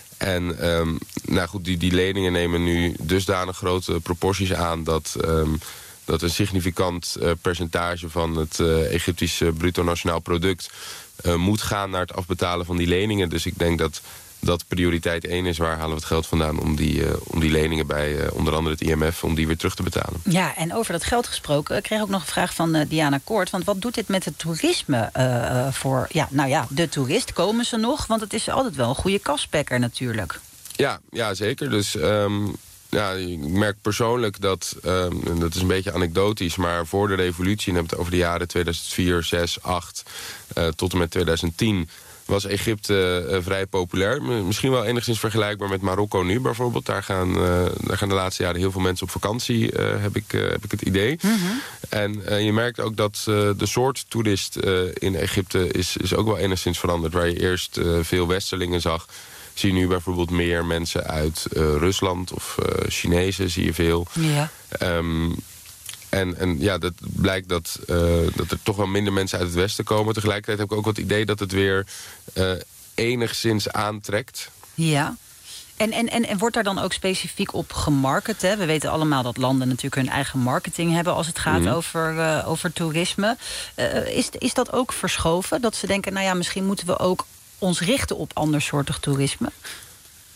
En um, nou goed, die, die leningen nemen nu dusdanig grote proporties aan dat, um, dat een significant uh, percentage van het uh, Egyptische bruto nationaal product uh, moet gaan naar het afbetalen van die leningen. Dus ik denk dat dat prioriteit één is. Waar halen we het geld vandaan om die, uh, om die leningen bij uh, onder andere het I M F, om die weer terug te betalen? Ja, en over dat geld gesproken, ik kreeg ook nog een vraag van uh, Diana Koort. Want wat doet dit met het toerisme uh, voor, ja, nou ja, de toerist? Komen ze nog? Want het is altijd wel een goede kaspekker natuurlijk. Ja, ja zeker. Dus Um... ja, ik merk persoonlijk dat, um, en dat is een beetje anekdotisch, maar voor de revolutie, en heb het over de jaren tweeduizend vier, zes, acht uh, tot en met tweeduizend tien, was Egypte uh, vrij populair. Misschien wel enigszins vergelijkbaar met Marokko nu bijvoorbeeld. Daar gaan, uh, daar gaan de laatste jaren heel veel mensen op vakantie, uh, heb, ik, uh, heb ik het idee. Mm-hmm. En uh, je merkt ook dat uh, de soort toerist uh, in Egypte is, is ook wel enigszins veranderd. Waar je eerst uh, veel westerlingen zag, zie je nu bijvoorbeeld meer mensen uit uh, Rusland of uh, Chinezen zie je veel. Ja. Um, en, en ja, dat blijkt dat, uh, dat er toch wel minder mensen uit het Westen komen. Tegelijkertijd heb ik ook wat idee dat het weer uh, enigszins aantrekt. Ja. En, en, en, en wordt daar dan ook specifiek op gemarket? Hè? We weten allemaal dat landen natuurlijk hun eigen marketing hebben als het gaat mm. over, uh, over toerisme. Uh, is, is dat ook verschoven? Dat ze denken, nou ja, misschien moeten we ook ons richten op andersoortig toerisme?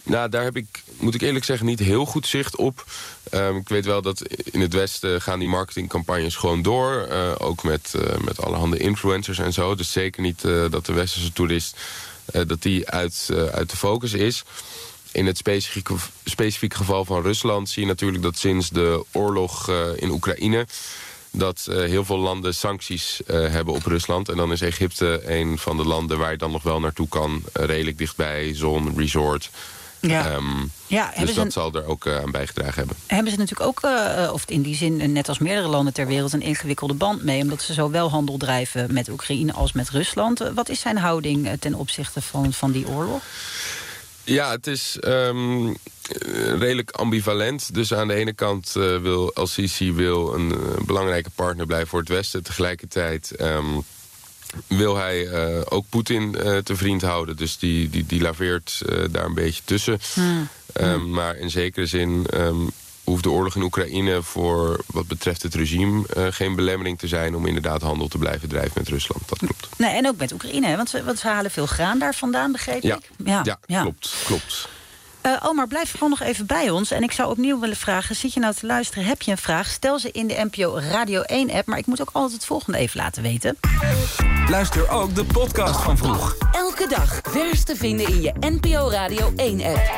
Nou, daar heb ik, moet ik eerlijk zeggen, niet heel goed zicht op. Um, ik weet wel dat in het Westen gaan die marketingcampagnes gewoon door. Uh, ook met, uh, met allerhande influencers en zo. Dus zeker niet uh, dat de westerse toerist uh, dat die uit, uh, uit de focus is. In het specifieke, specifieke geval van Rusland zie je natuurlijk dat sinds de oorlog uh, in Oekraïne... dat uh, heel veel landen sancties uh, hebben op Rusland. En dan is Egypte een van de landen waar je dan nog wel naartoe kan. Uh, redelijk dichtbij, zon, resort. Ja. Um, ja, dus dat een, zal er ook uh, aan bijgedragen hebben. Hebben ze natuurlijk ook, uh, of in die zin, net als meerdere landen ter wereld... een ingewikkelde band mee, omdat ze zowel handel drijven met Oekraïne als met Rusland. Uh, wat is zijn houding uh, ten opzichte van, van die oorlog? Ja, het is um, redelijk ambivalent. Dus aan de ene kant uh, wil El-Sisi wil een uh, belangrijke partner blijven voor het Westen. Tegelijkertijd um, wil hij uh, ook Poetin uh, te vriend houden. Dus die, die, die laveert uh, daar een beetje tussen. Hmm. Um, hmm. Maar in zekere zin um, hoeft de oorlog in Oekraïne voor wat betreft het regime uh, geen belemmering te zijn om inderdaad handel te blijven drijven met Rusland. Dat klopt. Nee, en ook met Oekraïne, hè? Want, ze, want ze halen veel graan daar vandaan, begreep ja. ik? Ja, ja, ja, klopt. klopt. Uh, Omar, blijf gewoon nog even bij ons. En ik zou opnieuw willen vragen, zit je nou te luisteren? Heb je een vraag? Stel ze in de N P O Radio één-app. Maar ik moet ook altijd het volgende even laten weten. Luister ook de podcast van Vroeg. Elke dag vers te vinden in je N P O Radio één-app.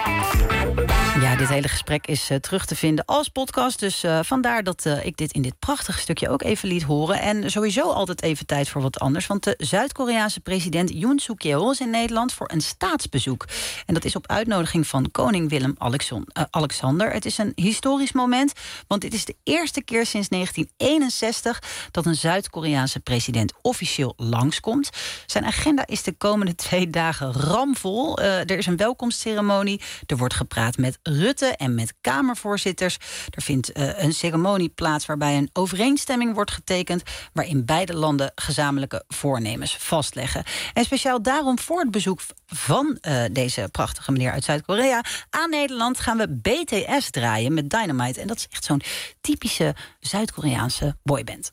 Ja, dit hele gesprek is uh, terug te vinden als podcast. Dus uh, vandaar dat uh, ik dit in dit prachtige stukje ook even liet horen. En sowieso altijd even tijd voor wat anders. Want de Zuid-Koreaanse president Yoon Suk-yeol is in Nederland voor een staatsbezoek. En dat is op uitnodiging van koning Willem Alexander. Het is een historisch moment, want dit is de eerste keer sinds negentien eenenzestig... dat een Zuid-Koreaanse president officieel langskomt. Zijn agenda is de komende twee dagen ramvol. Uh, er is een welkomstceremonie. Er wordt gepraat met Rutte en met Kamervoorzitters. Er vindt uh, een ceremonie plaats waarbij een overeenstemming wordt getekend, waarin beide landen gezamenlijke voornemens vastleggen. En speciaal daarom voor het bezoek van uh, deze prachtige meneer uit Zuid-Korea aan Nederland gaan we B T S draaien met Dynamite. En dat is echt zo'n typische Zuid-Koreaanse boyband.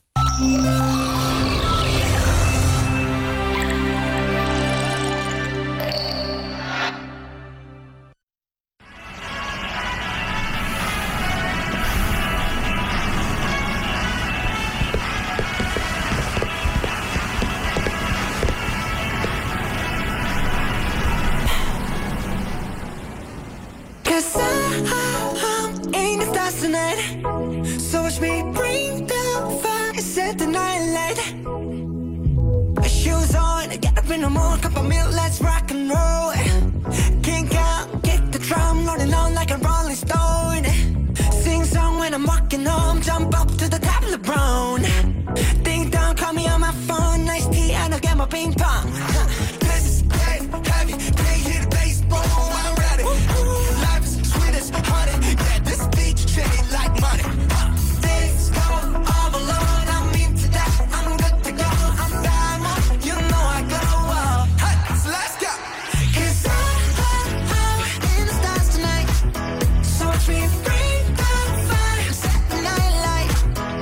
So watch me bring the fire, set the night light. Shoes on, get up in the morning, cup of milk, let's rock and roll. Kink out, kick the drum, rolling on like a rolling stone. Sing song when I'm walking home, jump up to the top of the brown. Ding dong, call me on my phone, nice tea and I'll get my ping pong. This is dead heavy, can't hear the bass, boom, I'm ready. Life is sweet as honey, yeah, this beat chain like money. This go all alone, I'm into that, I'm good to go, I'm diamond, you know I go up. Hey, so let's go. 'Cause I'm, I'm in the stars tonight, so watch me bring the fire, set the night light.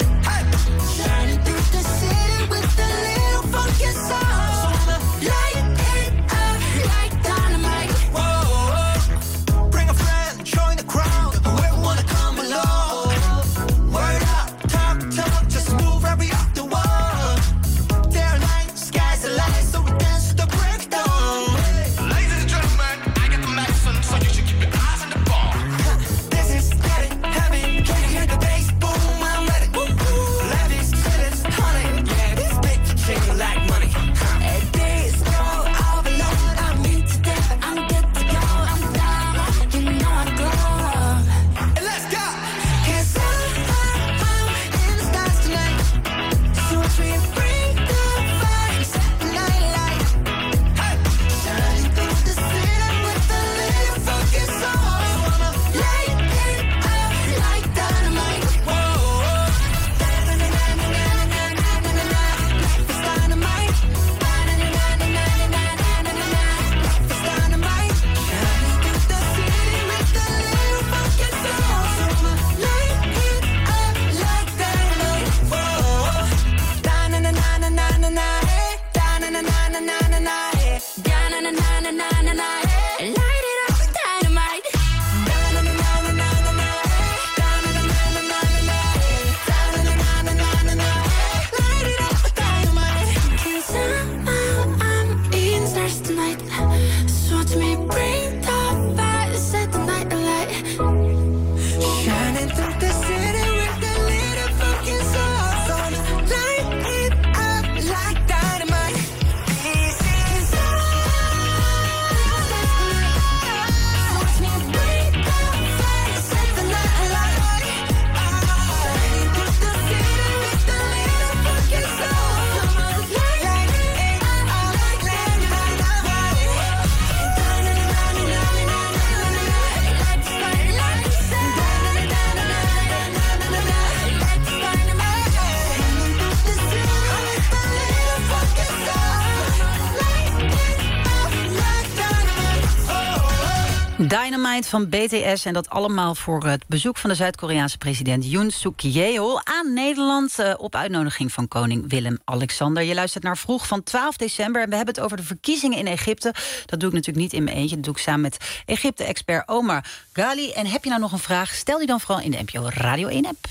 Dynamite van B T S en dat allemaal voor het bezoek van de Zuid-Koreaanse president Yoon Suk Yeol aan Nederland uh, op uitnodiging van koning Willem-Alexander. Je luistert naar Vroeg van twaalf december en we hebben het over de verkiezingen in Egypte. Dat doe ik natuurlijk niet in mijn eentje, dat doe ik samen met Egypte-expert Omar Ghali. En heb je nou nog een vraag, stel die dan vooral in de N P O Radio één app.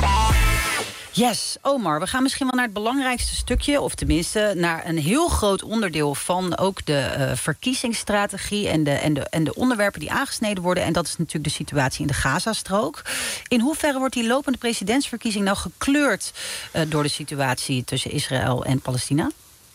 Yes, Omar, we gaan misschien wel naar het belangrijkste stukje, of tenminste naar een heel groot onderdeel van ook de uh, verkiezingsstrategie en de, en, de, en de onderwerpen die aangesneden worden. En dat is natuurlijk de situatie in de Gazastrook. In hoeverre wordt die lopende presidentsverkiezing nou gekleurd uh, door de situatie tussen Israël en Palestina?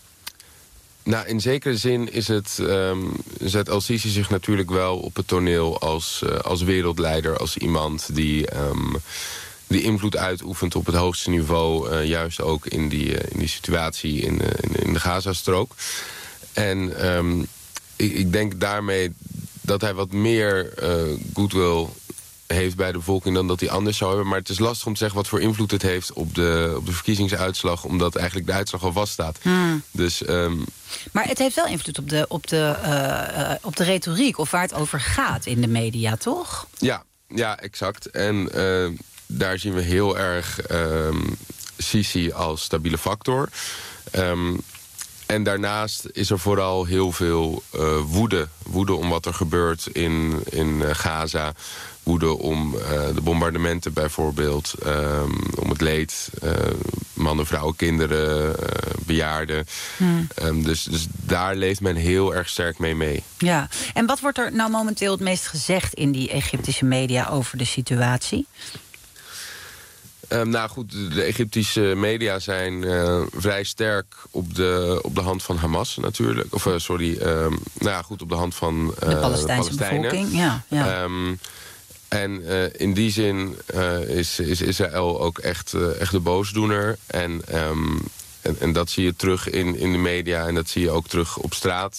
Nou, in zekere zin is het, um, zet El-Sisi zich natuurlijk wel op het toneel als, uh, als wereldleider, als iemand die Um, die invloed uitoefent op het hoogste niveau, uh, juist ook in die, uh, in die situatie in, uh, in, in de Gazastrook. En um, ik, ik denk daarmee dat hij wat meer uh, goodwill heeft bij de bevolking dan dat hij anders zou hebben. Maar het is lastig om te zeggen wat voor invloed het heeft op de, op de verkiezingsuitslag, omdat eigenlijk de uitslag al vaststaat. Hmm. Dus, um, maar het heeft wel invloed op de, op, de, uh, uh, op de retoriek, of waar het over gaat in de media, toch? Ja, ja, exact. En Uh, daar zien we heel erg um, Sisi als stabiele factor. Um, en daarnaast is er vooral heel veel uh, woede. Woede om wat er gebeurt in, in uh, Gaza. Woede om uh, de bombardementen bijvoorbeeld. Um, om het leed. Uh, mannen, vrouwen, kinderen, uh, bejaarden. Hmm. Um, dus, dus daar leeft men heel erg sterk mee mee. Ja, en wat wordt er nou momenteel het meest gezegd in die Egyptische media over de situatie? Um, nou goed, de Egyptische media zijn uh, vrij sterk op de, op de hand van Hamas natuurlijk. Of uh, sorry, um, nou ja, goed, op de hand van uh, de Palestijnse de Palestijnen. bevolking. Ja, ja. Um, en uh, in die zin uh, is, is Israël ook echt, uh, echt de boosdoener. En, um, en, en dat zie je terug in, in de media en dat zie je ook terug op straat.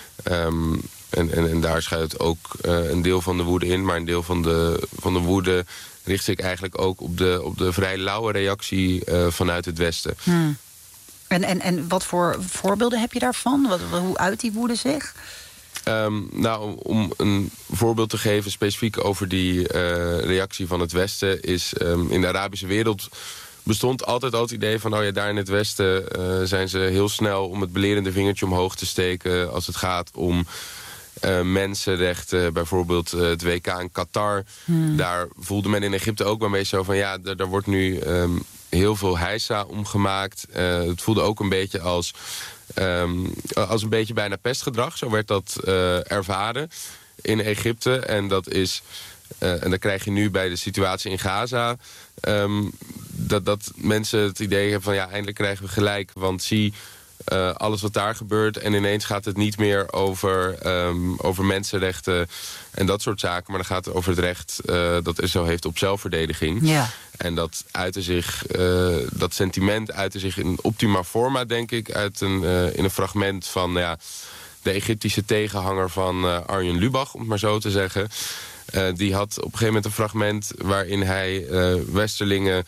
Um, en, en, en daar schuilt ook uh, een deel van de woede in, maar een deel van de, van de woede richt zich eigenlijk ook op de, op de vrij lauwe reactie uh, vanuit het Westen. Hmm. En, en, en wat voor voorbeelden heb je daarvan? Wat, hoe uit die woede zich? Um, nou, om een voorbeeld te geven specifiek over die uh, reactie van het Westen is um, in de Arabische wereld bestond altijd al het idee van, oh ja, daar in het Westen uh, zijn ze heel snel om het belerende vingertje omhoog te steken als het gaat om Uh, mensenrechten, bijvoorbeeld uh, het W K in Qatar. Hmm. Daar voelde men in Egypte ook wel mee zo van, ja, daar wordt nu um, heel veel heisa omgemaakt. Uh, het voelde ook een beetje als, um, als een beetje bijna pestgedrag. Zo werd dat uh, ervaren in Egypte. En dat is, uh, en dat krijg je nu bij de situatie in Gaza, Um, dat, dat mensen het idee hebben van, ja, eindelijk krijgen we gelijk. Want zie Uh, alles wat daar gebeurt en ineens gaat het niet meer over, um, over mensenrechten en dat soort zaken, maar dan gaat het over het recht uh, dat Israël heeft op zelfverdediging. Ja. En dat uitte zich, uh, dat sentiment uitte zich in optima forma, denk ik, uit een, uh, in een fragment van ja, de Egyptische tegenhanger van uh, Arjen Lubach, om het maar zo te zeggen. Uh, die had op een gegeven moment een fragment waarin hij uh, westerlingen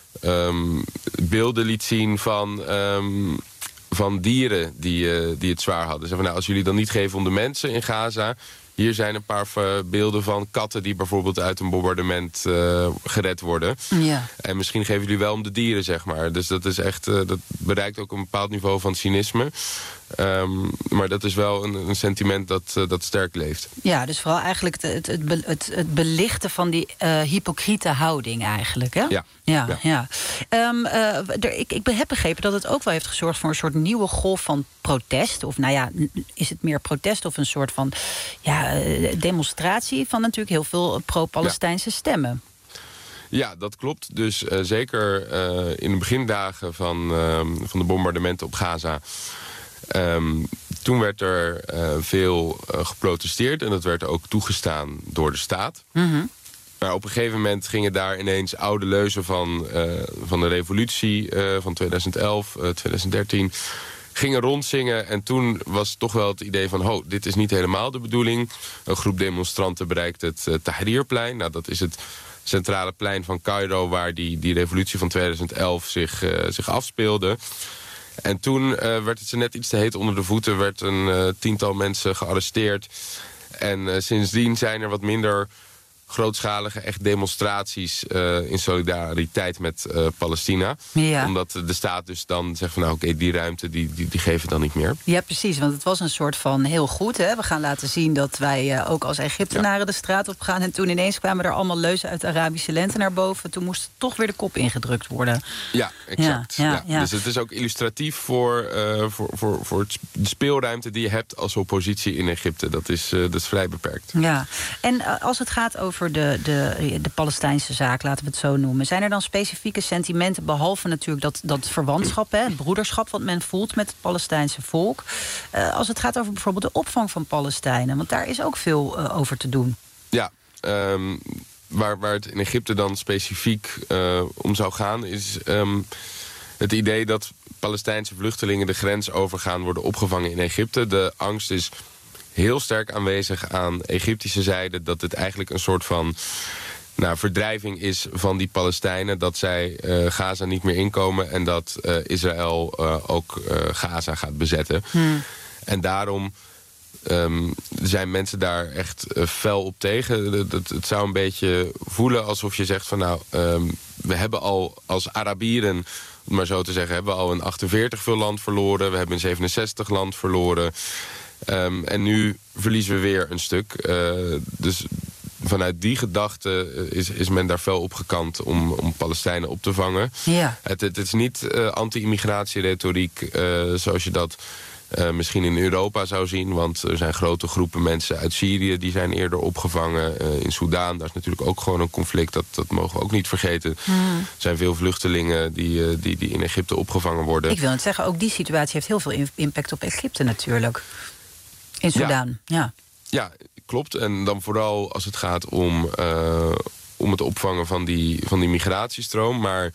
um, beelden liet zien van Um, van dieren die, uh, die het zwaar hadden. Ze van, nou, als jullie dan niet geven om de mensen in Gaza, hier zijn een paar uh, beelden van katten die bijvoorbeeld uit een bombardement uh, gered worden. Ja. En misschien geven jullie wel om de dieren, zeg maar. Dus dat is echt, uh, dat bereikt ook een bepaald niveau van cynisme. Um, maar dat is wel een, een sentiment dat, uh, dat sterk leeft. Ja, dus vooral eigenlijk het, het, het, het, het belichten van die uh, hypocriete houding eigenlijk, hè? Ja. Ja, ja. ja. Um, uh, er, ik, ik heb begrepen dat het ook wel heeft gezorgd voor een soort nieuwe golf van protest. Of nou ja, is het meer protest of een soort van ja, demonstratie van natuurlijk heel veel pro-Palestijnse ja. stemmen. Ja, dat klopt. Dus uh, zeker uh, in de begindagen van, uh, van de bombardementen op Gaza, Um, toen werd er uh, veel uh, geprotesteerd en dat werd ook toegestaan door de staat. Mm-hmm. Maar op een gegeven moment gingen daar ineens oude leuzen van, uh, van de revolutie uh, van twintig elf, uh, twintig dertien gingen rondzingen. En toen was toch wel het idee van, ho, dit is niet helemaal de bedoeling. Een groep demonstranten bereikt het uh, Tahrirplein. Nou, dat is het centrale plein van Cairo waar die, die revolutie van twintig elf zich, uh, zich afspeelde. En toen uh, werd het ze net iets te heet onder de voeten, werd een uh, tiental mensen gearresteerd. En uh, sindsdien zijn er wat minder grootschalige echt demonstraties uh, in solidariteit met uh, Palestina. Ja. Omdat de staat dus dan zegt van nou oké, okay, die ruimte die, die, die geven we dan niet meer. Ja, precies, want het was een soort van heel goed. Hè? We gaan laten zien dat wij uh, ook als Egyptenaren ja. de straat op gaan. En toen ineens kwamen er allemaal leuzen uit de Arabische lente naar boven. Toen moest toch weer de kop ingedrukt worden. Ja, exact. Ja, ja, ja. ja. Dus het is ook illustratief voor, uh, voor, voor, voor het, de speelruimte die je hebt als oppositie in Egypte. Dat is, uh, dat is vrij beperkt. Ja, en uh, als het gaat over De, de, de Palestijnse zaak, laten we het zo noemen. Zijn er dan specifieke sentimenten, behalve natuurlijk dat, dat verwantschap, hè, het broederschap wat men voelt met het Palestijnse volk? Uh, als het gaat over bijvoorbeeld de opvang van Palestijnen, want daar is ook veel uh, over te doen. Ja, um, waar, waar het in Egypte dan specifiek uh, om zou gaan, is um, het idee dat Palestijnse vluchtelingen de grens overgaan, worden opgevangen in Egypte. De angst is heel sterk aanwezig aan Egyptische zijde dat het eigenlijk een soort van nou, verdrijving is van die Palestijnen. Dat zij uh, Gaza niet meer inkomen en dat uh, Israël uh, ook uh, Gaza gaat bezetten. Hmm. En daarom um, zijn mensen daar echt uh, fel op tegen. Het, het, het zou een beetje voelen alsof je zegt van nou, um, we hebben al als Arabieren, om maar zo te zeggen, hebben we al een achtenveertig veel land verloren. We hebben een zevenenzestig land verloren. Um, en nu verliezen we weer een stuk. Uh, dus vanuit die gedachte is, is men daar fel op gekant om, om Palestijnen op te vangen. Ja. Het, het is niet uh, anti-immigratieretoriek uh, zoals je dat uh, misschien in Europa zou zien. Want er zijn grote groepen mensen uit Syrië die zijn eerder opgevangen. Uh, in Soedan, daar is natuurlijk ook gewoon een conflict. Dat, dat mogen we ook niet vergeten. Hmm. Er zijn veel vluchtelingen die, uh, die, die in Egypte opgevangen worden. Ik wil het zeggen, ook die situatie heeft heel veel impact op Egypte natuurlijk. In Soedan, ja. ja. Ja, klopt. En dan vooral als het gaat om, uh, om het opvangen van die, van die migratiestroom. Maar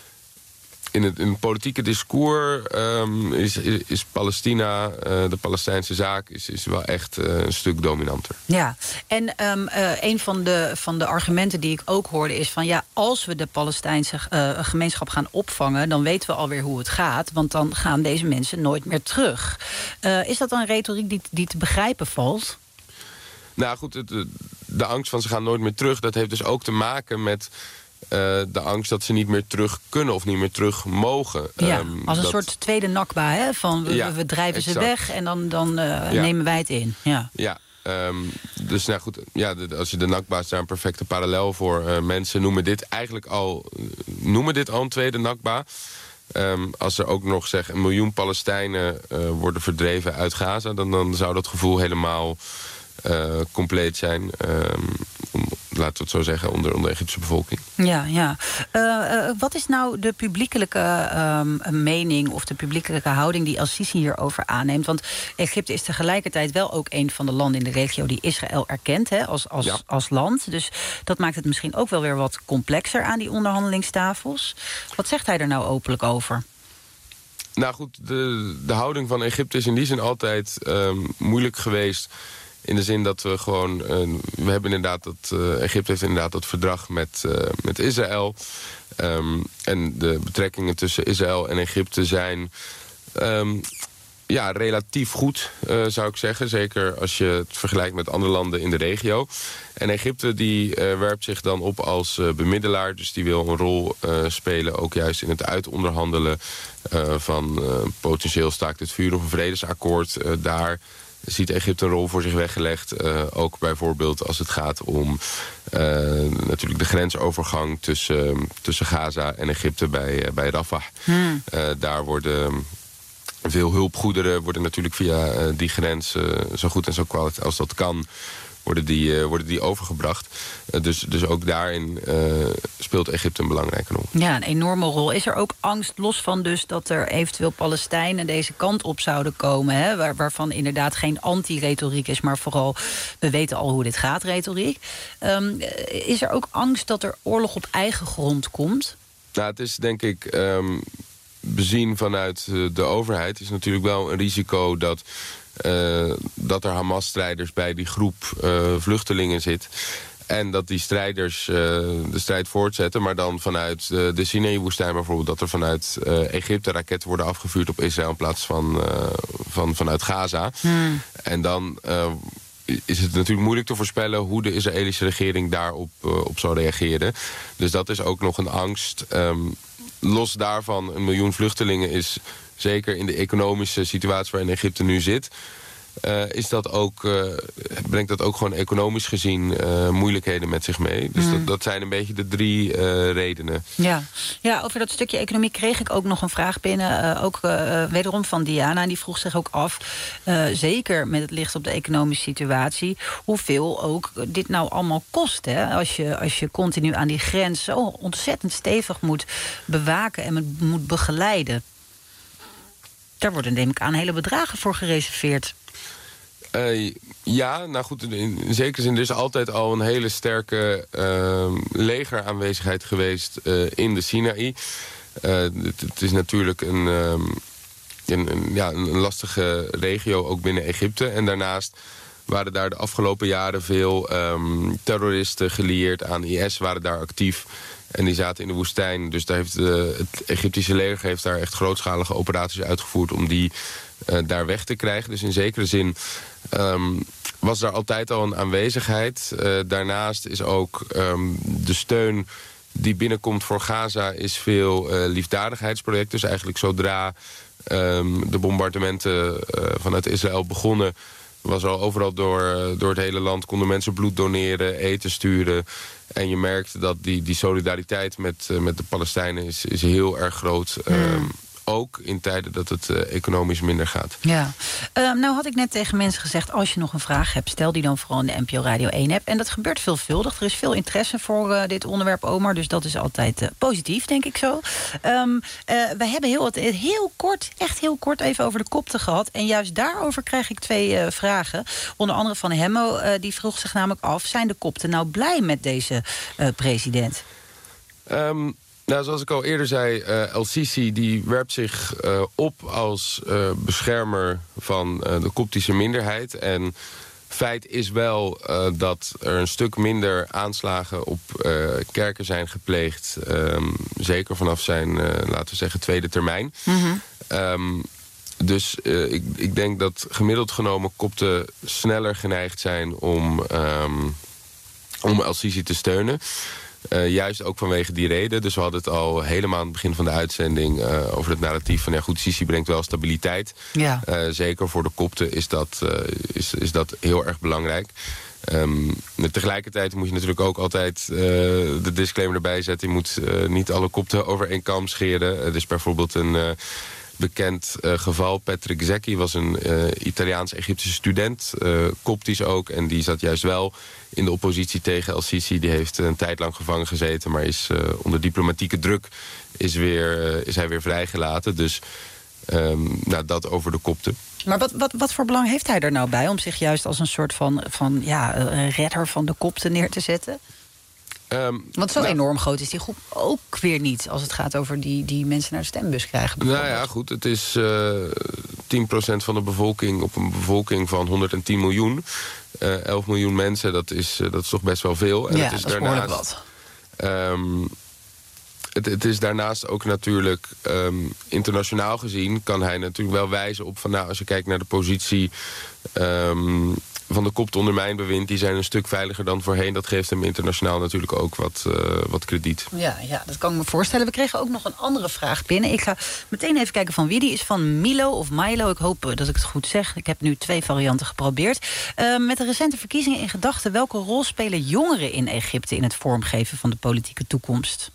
in het, in het politieke discours um, is, is, is Palestina, uh, de Palestijnse zaak, is, is wel echt uh, een stuk dominanter. Ja, en um, uh, een van de, van de argumenten die ik ook hoorde is van ja, als we de Palestijnse uh, gemeenschap gaan opvangen, dan weten we alweer hoe het gaat, want dan gaan deze mensen nooit meer terug. Uh, is dat dan een retoriek die, die te begrijpen valt? Nou goed, het, de angst van ze gaan nooit meer terug, dat heeft dus ook te maken met Uh, de angst dat ze niet meer terug kunnen of niet meer terug mogen. Ja, um, als een dat... soort tweede nakba, hè? Van we, ja, we drijven exact. ze weg en dan, dan uh, ja. nemen wij het in. Ja, ja um, dus nou goed, ja, de, als je de nakba is daar een perfecte parallel voor. Uh, mensen noemen dit eigenlijk al, noemen dit al een tweede nakba. Um, als er ook nog zeg een miljoen Palestijnen uh, worden verdreven uit Gaza, dan, dan zou dat gevoel helemaal uh, compleet zijn. Um, om, laten we het zo zeggen, onder, onder de Egyptische bevolking. Ja, ja. Uh, uh, wat is nou de publiekelijke um, mening of de publiekelijke houding die Al-Sisi hierover aanneemt? Want Egypte is tegelijkertijd wel ook een van de landen in de regio die Israël erkent, hè, als, als, ja. als land. Dus dat maakt het misschien ook wel weer wat complexer aan die onderhandelingstafels. Wat zegt hij er nou openlijk over? Nou goed, de, de houding van Egypte is in die zin altijd um, moeilijk geweest. In de zin dat we gewoon, uh, we hebben inderdaad dat, uh, Egypte heeft inderdaad dat verdrag met, uh, met Israël. Um, en de betrekkingen tussen Israël en Egypte zijn um, ja, relatief goed, uh, zou ik zeggen. Zeker als je het vergelijkt met andere landen in de regio. En Egypte die uh, werpt zich dan op als uh, bemiddelaar. Dus die wil een rol uh, spelen, ook juist in het uitonderhandelen uh, van uh, potentieel staakt het vuur of een vredesakkoord. Uh, daar ziet Egypte een rol voor zich weggelegd. Uh, ook bijvoorbeeld als het gaat om uh, natuurlijk de grensovergang tussen, uh, tussen Gaza en Egypte bij, uh, bij Rafah. Hmm. Uh, daar worden veel hulpgoederen worden natuurlijk via uh, die grens uh, zo goed en zo kwaad als dat kan worden die, uh, worden die overgebracht. Uh, dus, dus ook daarin uh, speelt Egypte een belangrijke rol. Ja, een enorme rol. Is er ook angst, los van dus dat er eventueel Palestijnen deze kant op zouden komen, hè, waar, waarvan inderdaad geen anti-retoriek is, maar vooral we weten al hoe dit gaat, retoriek. Um, is er ook angst dat er oorlog op eigen grond komt? Nou, het is denk ik Um, bezien vanuit de overheid is natuurlijk wel een risico dat Uh, dat er Hamas-strijders bij die groep uh, vluchtelingen zit. En dat die strijders uh, de strijd voortzetten, maar dan vanuit uh, de Sinai-woestijn bijvoorbeeld, dat er vanuit uh, Egypte raketten worden afgevuurd op Israël in plaats van, uh, van vanuit Gaza. Hmm. En dan Uh, is het natuurlijk moeilijk te voorspellen hoe de Israëlische regering daarop uh, op zal reageren. Dus dat is ook nog een angst. Um, los daarvan, een miljoen vluchtelingen is zeker in de economische situatie waarin Egypte nu zit, Uh, is dat ook, uh, brengt dat ook gewoon economisch gezien uh, moeilijkheden met zich mee. Dus mm. dat, dat zijn een beetje de drie uh, redenen. Ja. ja, over dat stukje economie kreeg ik ook nog een vraag binnen. Uh, ook uh, wederom van Diana. En die vroeg zich ook af, uh, zeker met het licht op de economische situatie, hoeveel ook dit nou allemaal kost. Hè? Als je, als je continu aan die grens zo ontzettend stevig moet bewaken en moet begeleiden. Daar worden, neem ik aan, hele bedragen voor gereserveerd. Uh, ja, nou goed, in, in zekere zin er is altijd al een hele sterke uh, legeraanwezigheid geweest uh, in de Sinaï. Uh, het, het is natuurlijk een, um, een, een, ja, een lastige regio ook binnen Egypte. En daarnaast waren daar de afgelopen jaren veel um, terroristen gelieerd aan I S, waren daar actief. En die zaten in de woestijn. Dus daar heeft uh, het Egyptische leger heeft daar echt grootschalige operaties uitgevoerd om die uh, daar weg te krijgen. Dus in zekere zin um, was daar altijd al een aanwezigheid. Uh, daarnaast is ook um, de steun die binnenkomt voor Gaza is veel uh, liefdadigheidsprojecten. Dus eigenlijk zodra um, de bombardementen uh, vanuit Israël begonnen, was al overal door, door het hele land, konden mensen bloed doneren, eten sturen. En je merkt dat die, die solidariteit met, met de Palestijnen is, is heel erg groot. Mm. Um, ook in tijden dat het uh, economisch minder gaat. Ja. Uh, nou had ik net tegen mensen gezegd, als je nog een vraag hebt, stel die dan vooral in de N P O Radio één app. En dat gebeurt veelvuldig. Er is veel interesse voor uh, dit onderwerp, Omar. Dus dat is altijd uh, positief, denk ik zo. Um, uh, we hebben heel, heel kort, echt heel kort even over de kopten gehad. En juist daarover krijg ik twee uh, vragen. Onder andere van Hemmo, uh, die vroeg zich namelijk af, zijn de kopten nou blij met deze uh, president? Um... Nou, zoals ik al eerder zei, uh, El-Sisi die werpt zich uh, op als uh, beschermer van uh, de Koptische minderheid. En feit is wel uh, dat er een stuk minder aanslagen op uh, kerken zijn gepleegd. Um, zeker vanaf zijn, uh, laten we zeggen, tweede termijn. Mm-hmm. Um, dus uh, ik, ik denk dat gemiddeld genomen Kopten sneller geneigd zijn om, um, om El-Sisi te steunen. Uh, juist ook vanwege die reden. Dus we hadden het al helemaal aan het begin van de uitzending uh, over het narratief van ja goed, Sisi brengt wel stabiliteit. Ja. Uh, zeker voor de Kopten is dat, uh, is, is dat heel erg belangrijk. Um, tegelijkertijd moet je natuurlijk ook altijd uh, de disclaimer erbij zetten. Je moet uh, niet alle Kopten over één kam scheren. Er is bijvoorbeeld een uh, bekend uh, geval. Patrick Zeki was een uh, Italiaans-Egyptische student, uh, Koptisch ook. En die zat juist wel in de oppositie tegen El-Sisi. Die heeft een tijd lang gevangen gezeten, maar is uh, onder diplomatieke druk is, weer, uh, is hij weer vrijgelaten. Dus um, nou, dat over de Kopten. Maar wat, wat, wat voor belang heeft hij er nou bij om zich juist als een soort van, van ja, een redder van de Kopten neer te zetten? Um, Want zo nou, enorm groot is die groep ook weer niet als het gaat over die, die mensen naar de stembus krijgen. Nou ja, goed, het is uh, tien procent van de bevolking op een bevolking van honderdtien miljoen. Uh, elf miljoen mensen, dat is, uh, dat is toch best wel veel. En ja, het is dat is behoorlijk wat. Um, het, het is daarnaast ook natuurlijk, um, internationaal gezien kan hij natuurlijk wel wijzen op van, nou, als je kijkt naar de positie Um, van de Kopten onder mijn bewind, die zijn een stuk veiliger dan voorheen. Dat geeft hem internationaal natuurlijk ook wat, uh, wat krediet. Ja, ja, dat kan ik me voorstellen. We kregen ook nog een andere vraag binnen. Ik ga meteen even kijken van wie die is. Van Milo of Milo. Ik hoop dat ik het goed zeg. Ik heb nu twee varianten geprobeerd. Uh, met de recente verkiezingen in gedachten, welke rol spelen jongeren in Egypte in het vormgeven van de politieke toekomst?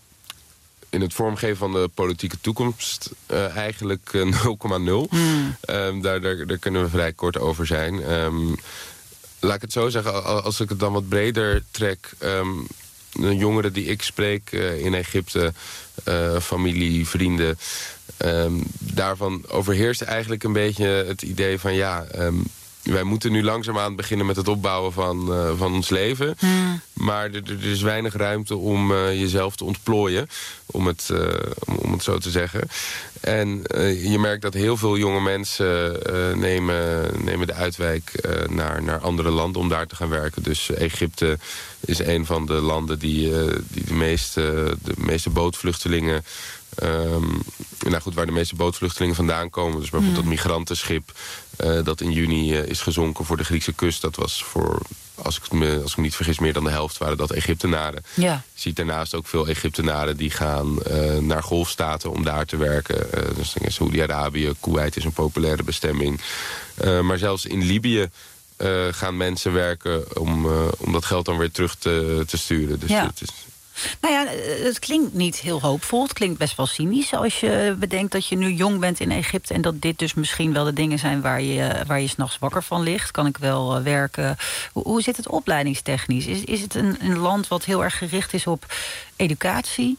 In het vormgeven van de politieke toekomst uh, eigenlijk uh, nul komma nul. Mm. Um, daar, daar, daar kunnen we vrij kort over zijn. Um, laat ik het zo zeggen, als ik het dan wat breder trek, Um, de jongeren die ik spreek uh, in Egypte, uh, familie, vrienden, Um, daarvan overheerst eigenlijk een beetje het idee van ja, Um, wij moeten nu langzaamaan beginnen met het opbouwen van, uh, van ons leven. Hmm. Maar er, er is weinig ruimte om uh, jezelf te ontplooien, om het, uh, om, om het zo te zeggen. En uh, je merkt dat heel veel jonge mensen uh, nemen, nemen de uitwijk uh, naar, naar andere landen om daar te gaan werken. Dus Egypte is een van de landen die, uh, die de, meeste, de meeste bootvluchtelingen Um, nou goed, waar de meeste bootvluchtelingen vandaan komen. Dus bijvoorbeeld mm. dat migrantenschip uh, dat in juni uh, is gezonken voor de Griekse kust. Dat was voor, als ik, me, als ik me niet vergis, meer dan de helft waren dat Egyptenaren. Ja. Je ziet daarnaast ook veel Egyptenaren die gaan uh, naar golfstaten om daar te werken. Uh, dus Saoedi-Arabië, Kuwait is een populaire bestemming. Uh, maar zelfs in Libië uh, gaan mensen werken om, uh, om dat geld dan weer terug te, te sturen. Dus ja. het is... Nou ja, het klinkt niet heel hoopvol. Het klinkt best wel cynisch als je bedenkt dat je nu jong bent in Egypte... en dat dit dus misschien wel de dingen zijn waar je, waar je 's nachts wakker van ligt. Kan ik wel uh, werken? Hoe, hoe zit het opleidingstechnisch? Is, is het een, een land wat heel erg gericht is op educatie?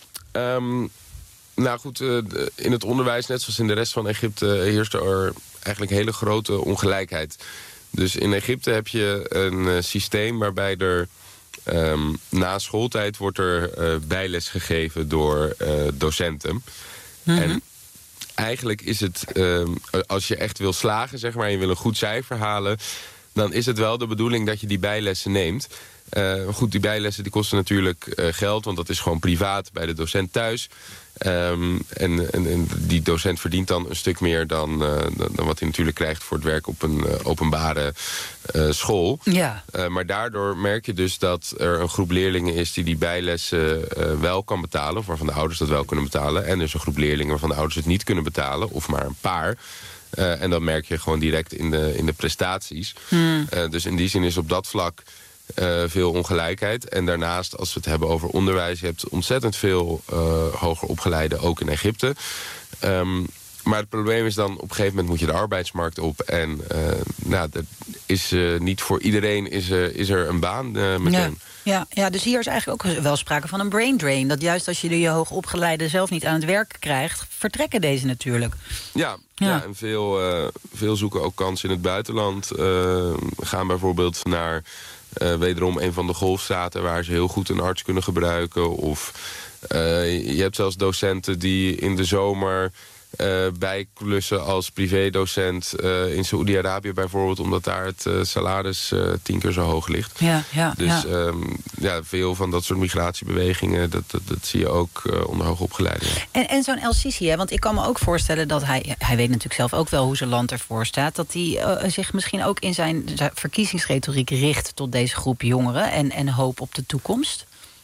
Um, nou goed, uh, in het onderwijs, net zoals in de rest van Egypte... heerst er eigenlijk hele grote ongelijkheid. Dus in Egypte heb je een uh, systeem waarbij er... Um, na schooltijd wordt er uh, bijles gegeven door uh, docenten. Mm-hmm. En eigenlijk is het, um, als je echt wil slagen, zeg maar, en je wil een goed cijfer halen... dan is het wel de bedoeling dat je die bijlessen neemt. Uh, goed, die bijlessen die kosten natuurlijk uh, geld, want dat is gewoon privaat bij de docent thuis. Um, en, en, en die docent verdient dan een stuk meer dan, uh, dan, dan wat hij natuurlijk krijgt voor het werk op een uh, openbare uh, school. Ja. Uh, maar daardoor merk je dus dat er een groep leerlingen is die die bijlessen uh, wel kan betalen, of waarvan de ouders dat wel kunnen betalen. En dus een groep leerlingen waarvan de ouders het niet kunnen betalen, of maar een paar. Uh, en dat merk je gewoon direct in de, in de prestaties. Hmm. Uh, dus in die zin is op dat vlak Uh, veel ongelijkheid. En daarnaast, als we het hebben over onderwijs... je hebt ontzettend veel uh, hoger opgeleiden, ook in Egypte. Um, maar het probleem is dan, op een gegeven moment moet je de arbeidsmarkt op. En uh, nou, dat is, uh, niet voor iedereen is, uh, is er een baan uh, meteen. Ja, ja, ja, dus hier is eigenlijk ook wel sprake van een brain drain. Dat juist als je je hoogopgeleide zelf niet aan het werk krijgt... vertrekken deze natuurlijk. Ja, ja. ja en veel, uh, veel zoeken ook kansen in het buitenland. Uh, gaan bijvoorbeeld naar... Uh, wederom een van de golfstaten waar ze heel goed een arts kunnen gebruiken. Of uh, je hebt zelfs docenten die in de zomer uh, bijklussen als privédocent uh, in Saoedi-Arabië bijvoorbeeld, omdat daar het uh, salaris uh, tien keer zo hoog ligt. Ja, ja, dus ja. Um, ja, veel van dat soort migratiebewegingen, dat, dat, dat zie je ook uh, onder hoogopgeleiden. En, en zo'n El-Sisi, hè, want ik kan me ook voorstellen dat hij, hij weet natuurlijk zelf ook wel hoe zijn land ervoor staat, dat hij uh, zich misschien ook in zijn, zijn verkiezingsretoriek richt tot deze groep jongeren en, en hoop op de toekomst.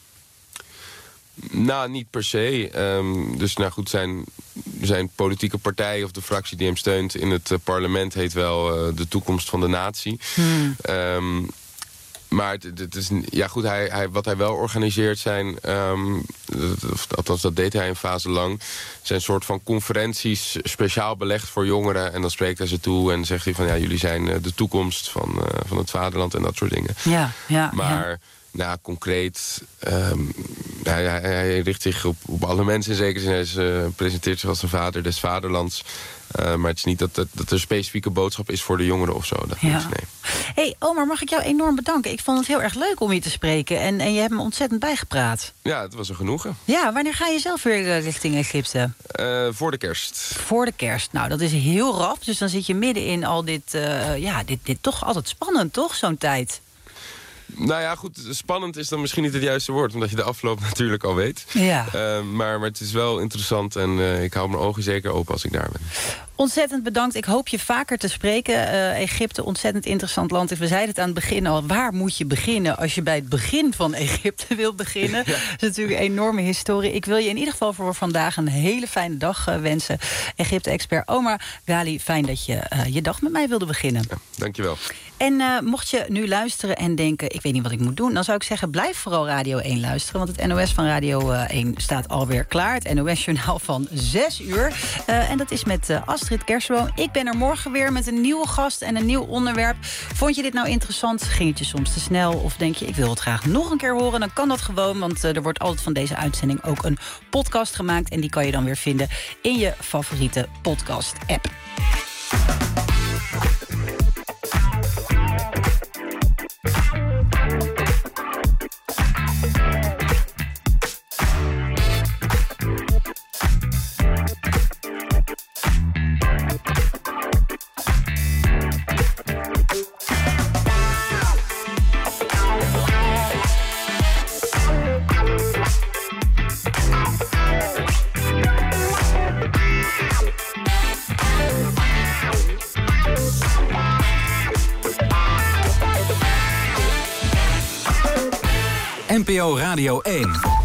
Nou, niet per se. Um, dus nou goed, zijn, zijn politieke partij of de fractie die hem steunt in het uh, parlement heet wel uh, de toekomst van de natie. Hmm. Um, maar het, het is, ja goed, hij, hij, wat hij wel organiseert zijn, um, althans dat deed hij een fase lang, zijn soort van conferenties speciaal belegd voor jongeren. En dan spreekt hij ze toe en zegt hij van ja, jullie zijn uh, de toekomst van, uh, van het vaderland en dat soort dingen. Ja, ja, maar ja. Nou, concreet, um, hij, hij, hij richt zich op, op alle mensen in zekere zin. Hij is, uh, presenteert zich als een vader des vaderlands. Uh, maar het is niet dat, dat, dat er een specifieke boodschap is voor de jongeren of zo. Dat ja. niet, nee. Hey Omar, mag ik jou enorm bedanken? Ik vond het heel erg leuk om je te spreken. En, en je hebt me ontzettend bijgepraat. Ja, het was een genoegen. Ja, wanneer ga je zelf weer richting Egypte? Uh, voor de kerst. Voor de kerst. Nou, dat is heel rap. Dus dan zit je midden in al dit... Uh, ja, dit, dit toch altijd spannend, toch? Zo'n tijd. Nou ja, goed, spannend is dan misschien niet het juiste woord, omdat je de afloop natuurlijk al weet. Ja. Uh, maar, maar het is wel interessant en uh, ik hou mijn ogen zeker open als ik daar ben. Ontzettend bedankt. Ik hoop je vaker te spreken. Uh, Egypte, ontzettend interessant land. We zeiden het aan het begin al. Waar moet je beginnen als je bij het begin van Egypte wilt beginnen? Ja. Dat is natuurlijk een enorme historie. Ik wil je in ieder geval voor vandaag een hele fijne dag uh, wensen. Egypte-expert Omar Ghali, fijn dat je uh, je dag met mij wilde beginnen. Ja, dankjewel. En uh, mocht je nu luisteren en denken, ik weet niet wat ik moet doen, dan zou ik zeggen, blijf vooral Radio één luisteren. Want het N O S van Radio één staat alweer klaar. Het N O S-journaal van zes uur. Uh, en dat is met uh, Astrid Kersenboom. Ik ben er morgen weer met een nieuwe gast en een nieuw onderwerp. Vond je dit nou interessant? Ging het je soms te snel? Of denk je, ik wil het graag nog een keer horen? Dan kan dat gewoon, want uh, er wordt altijd van deze uitzending ook een podcast gemaakt. En die kan je dan weer vinden in je favoriete podcast-app. N P O Radio één.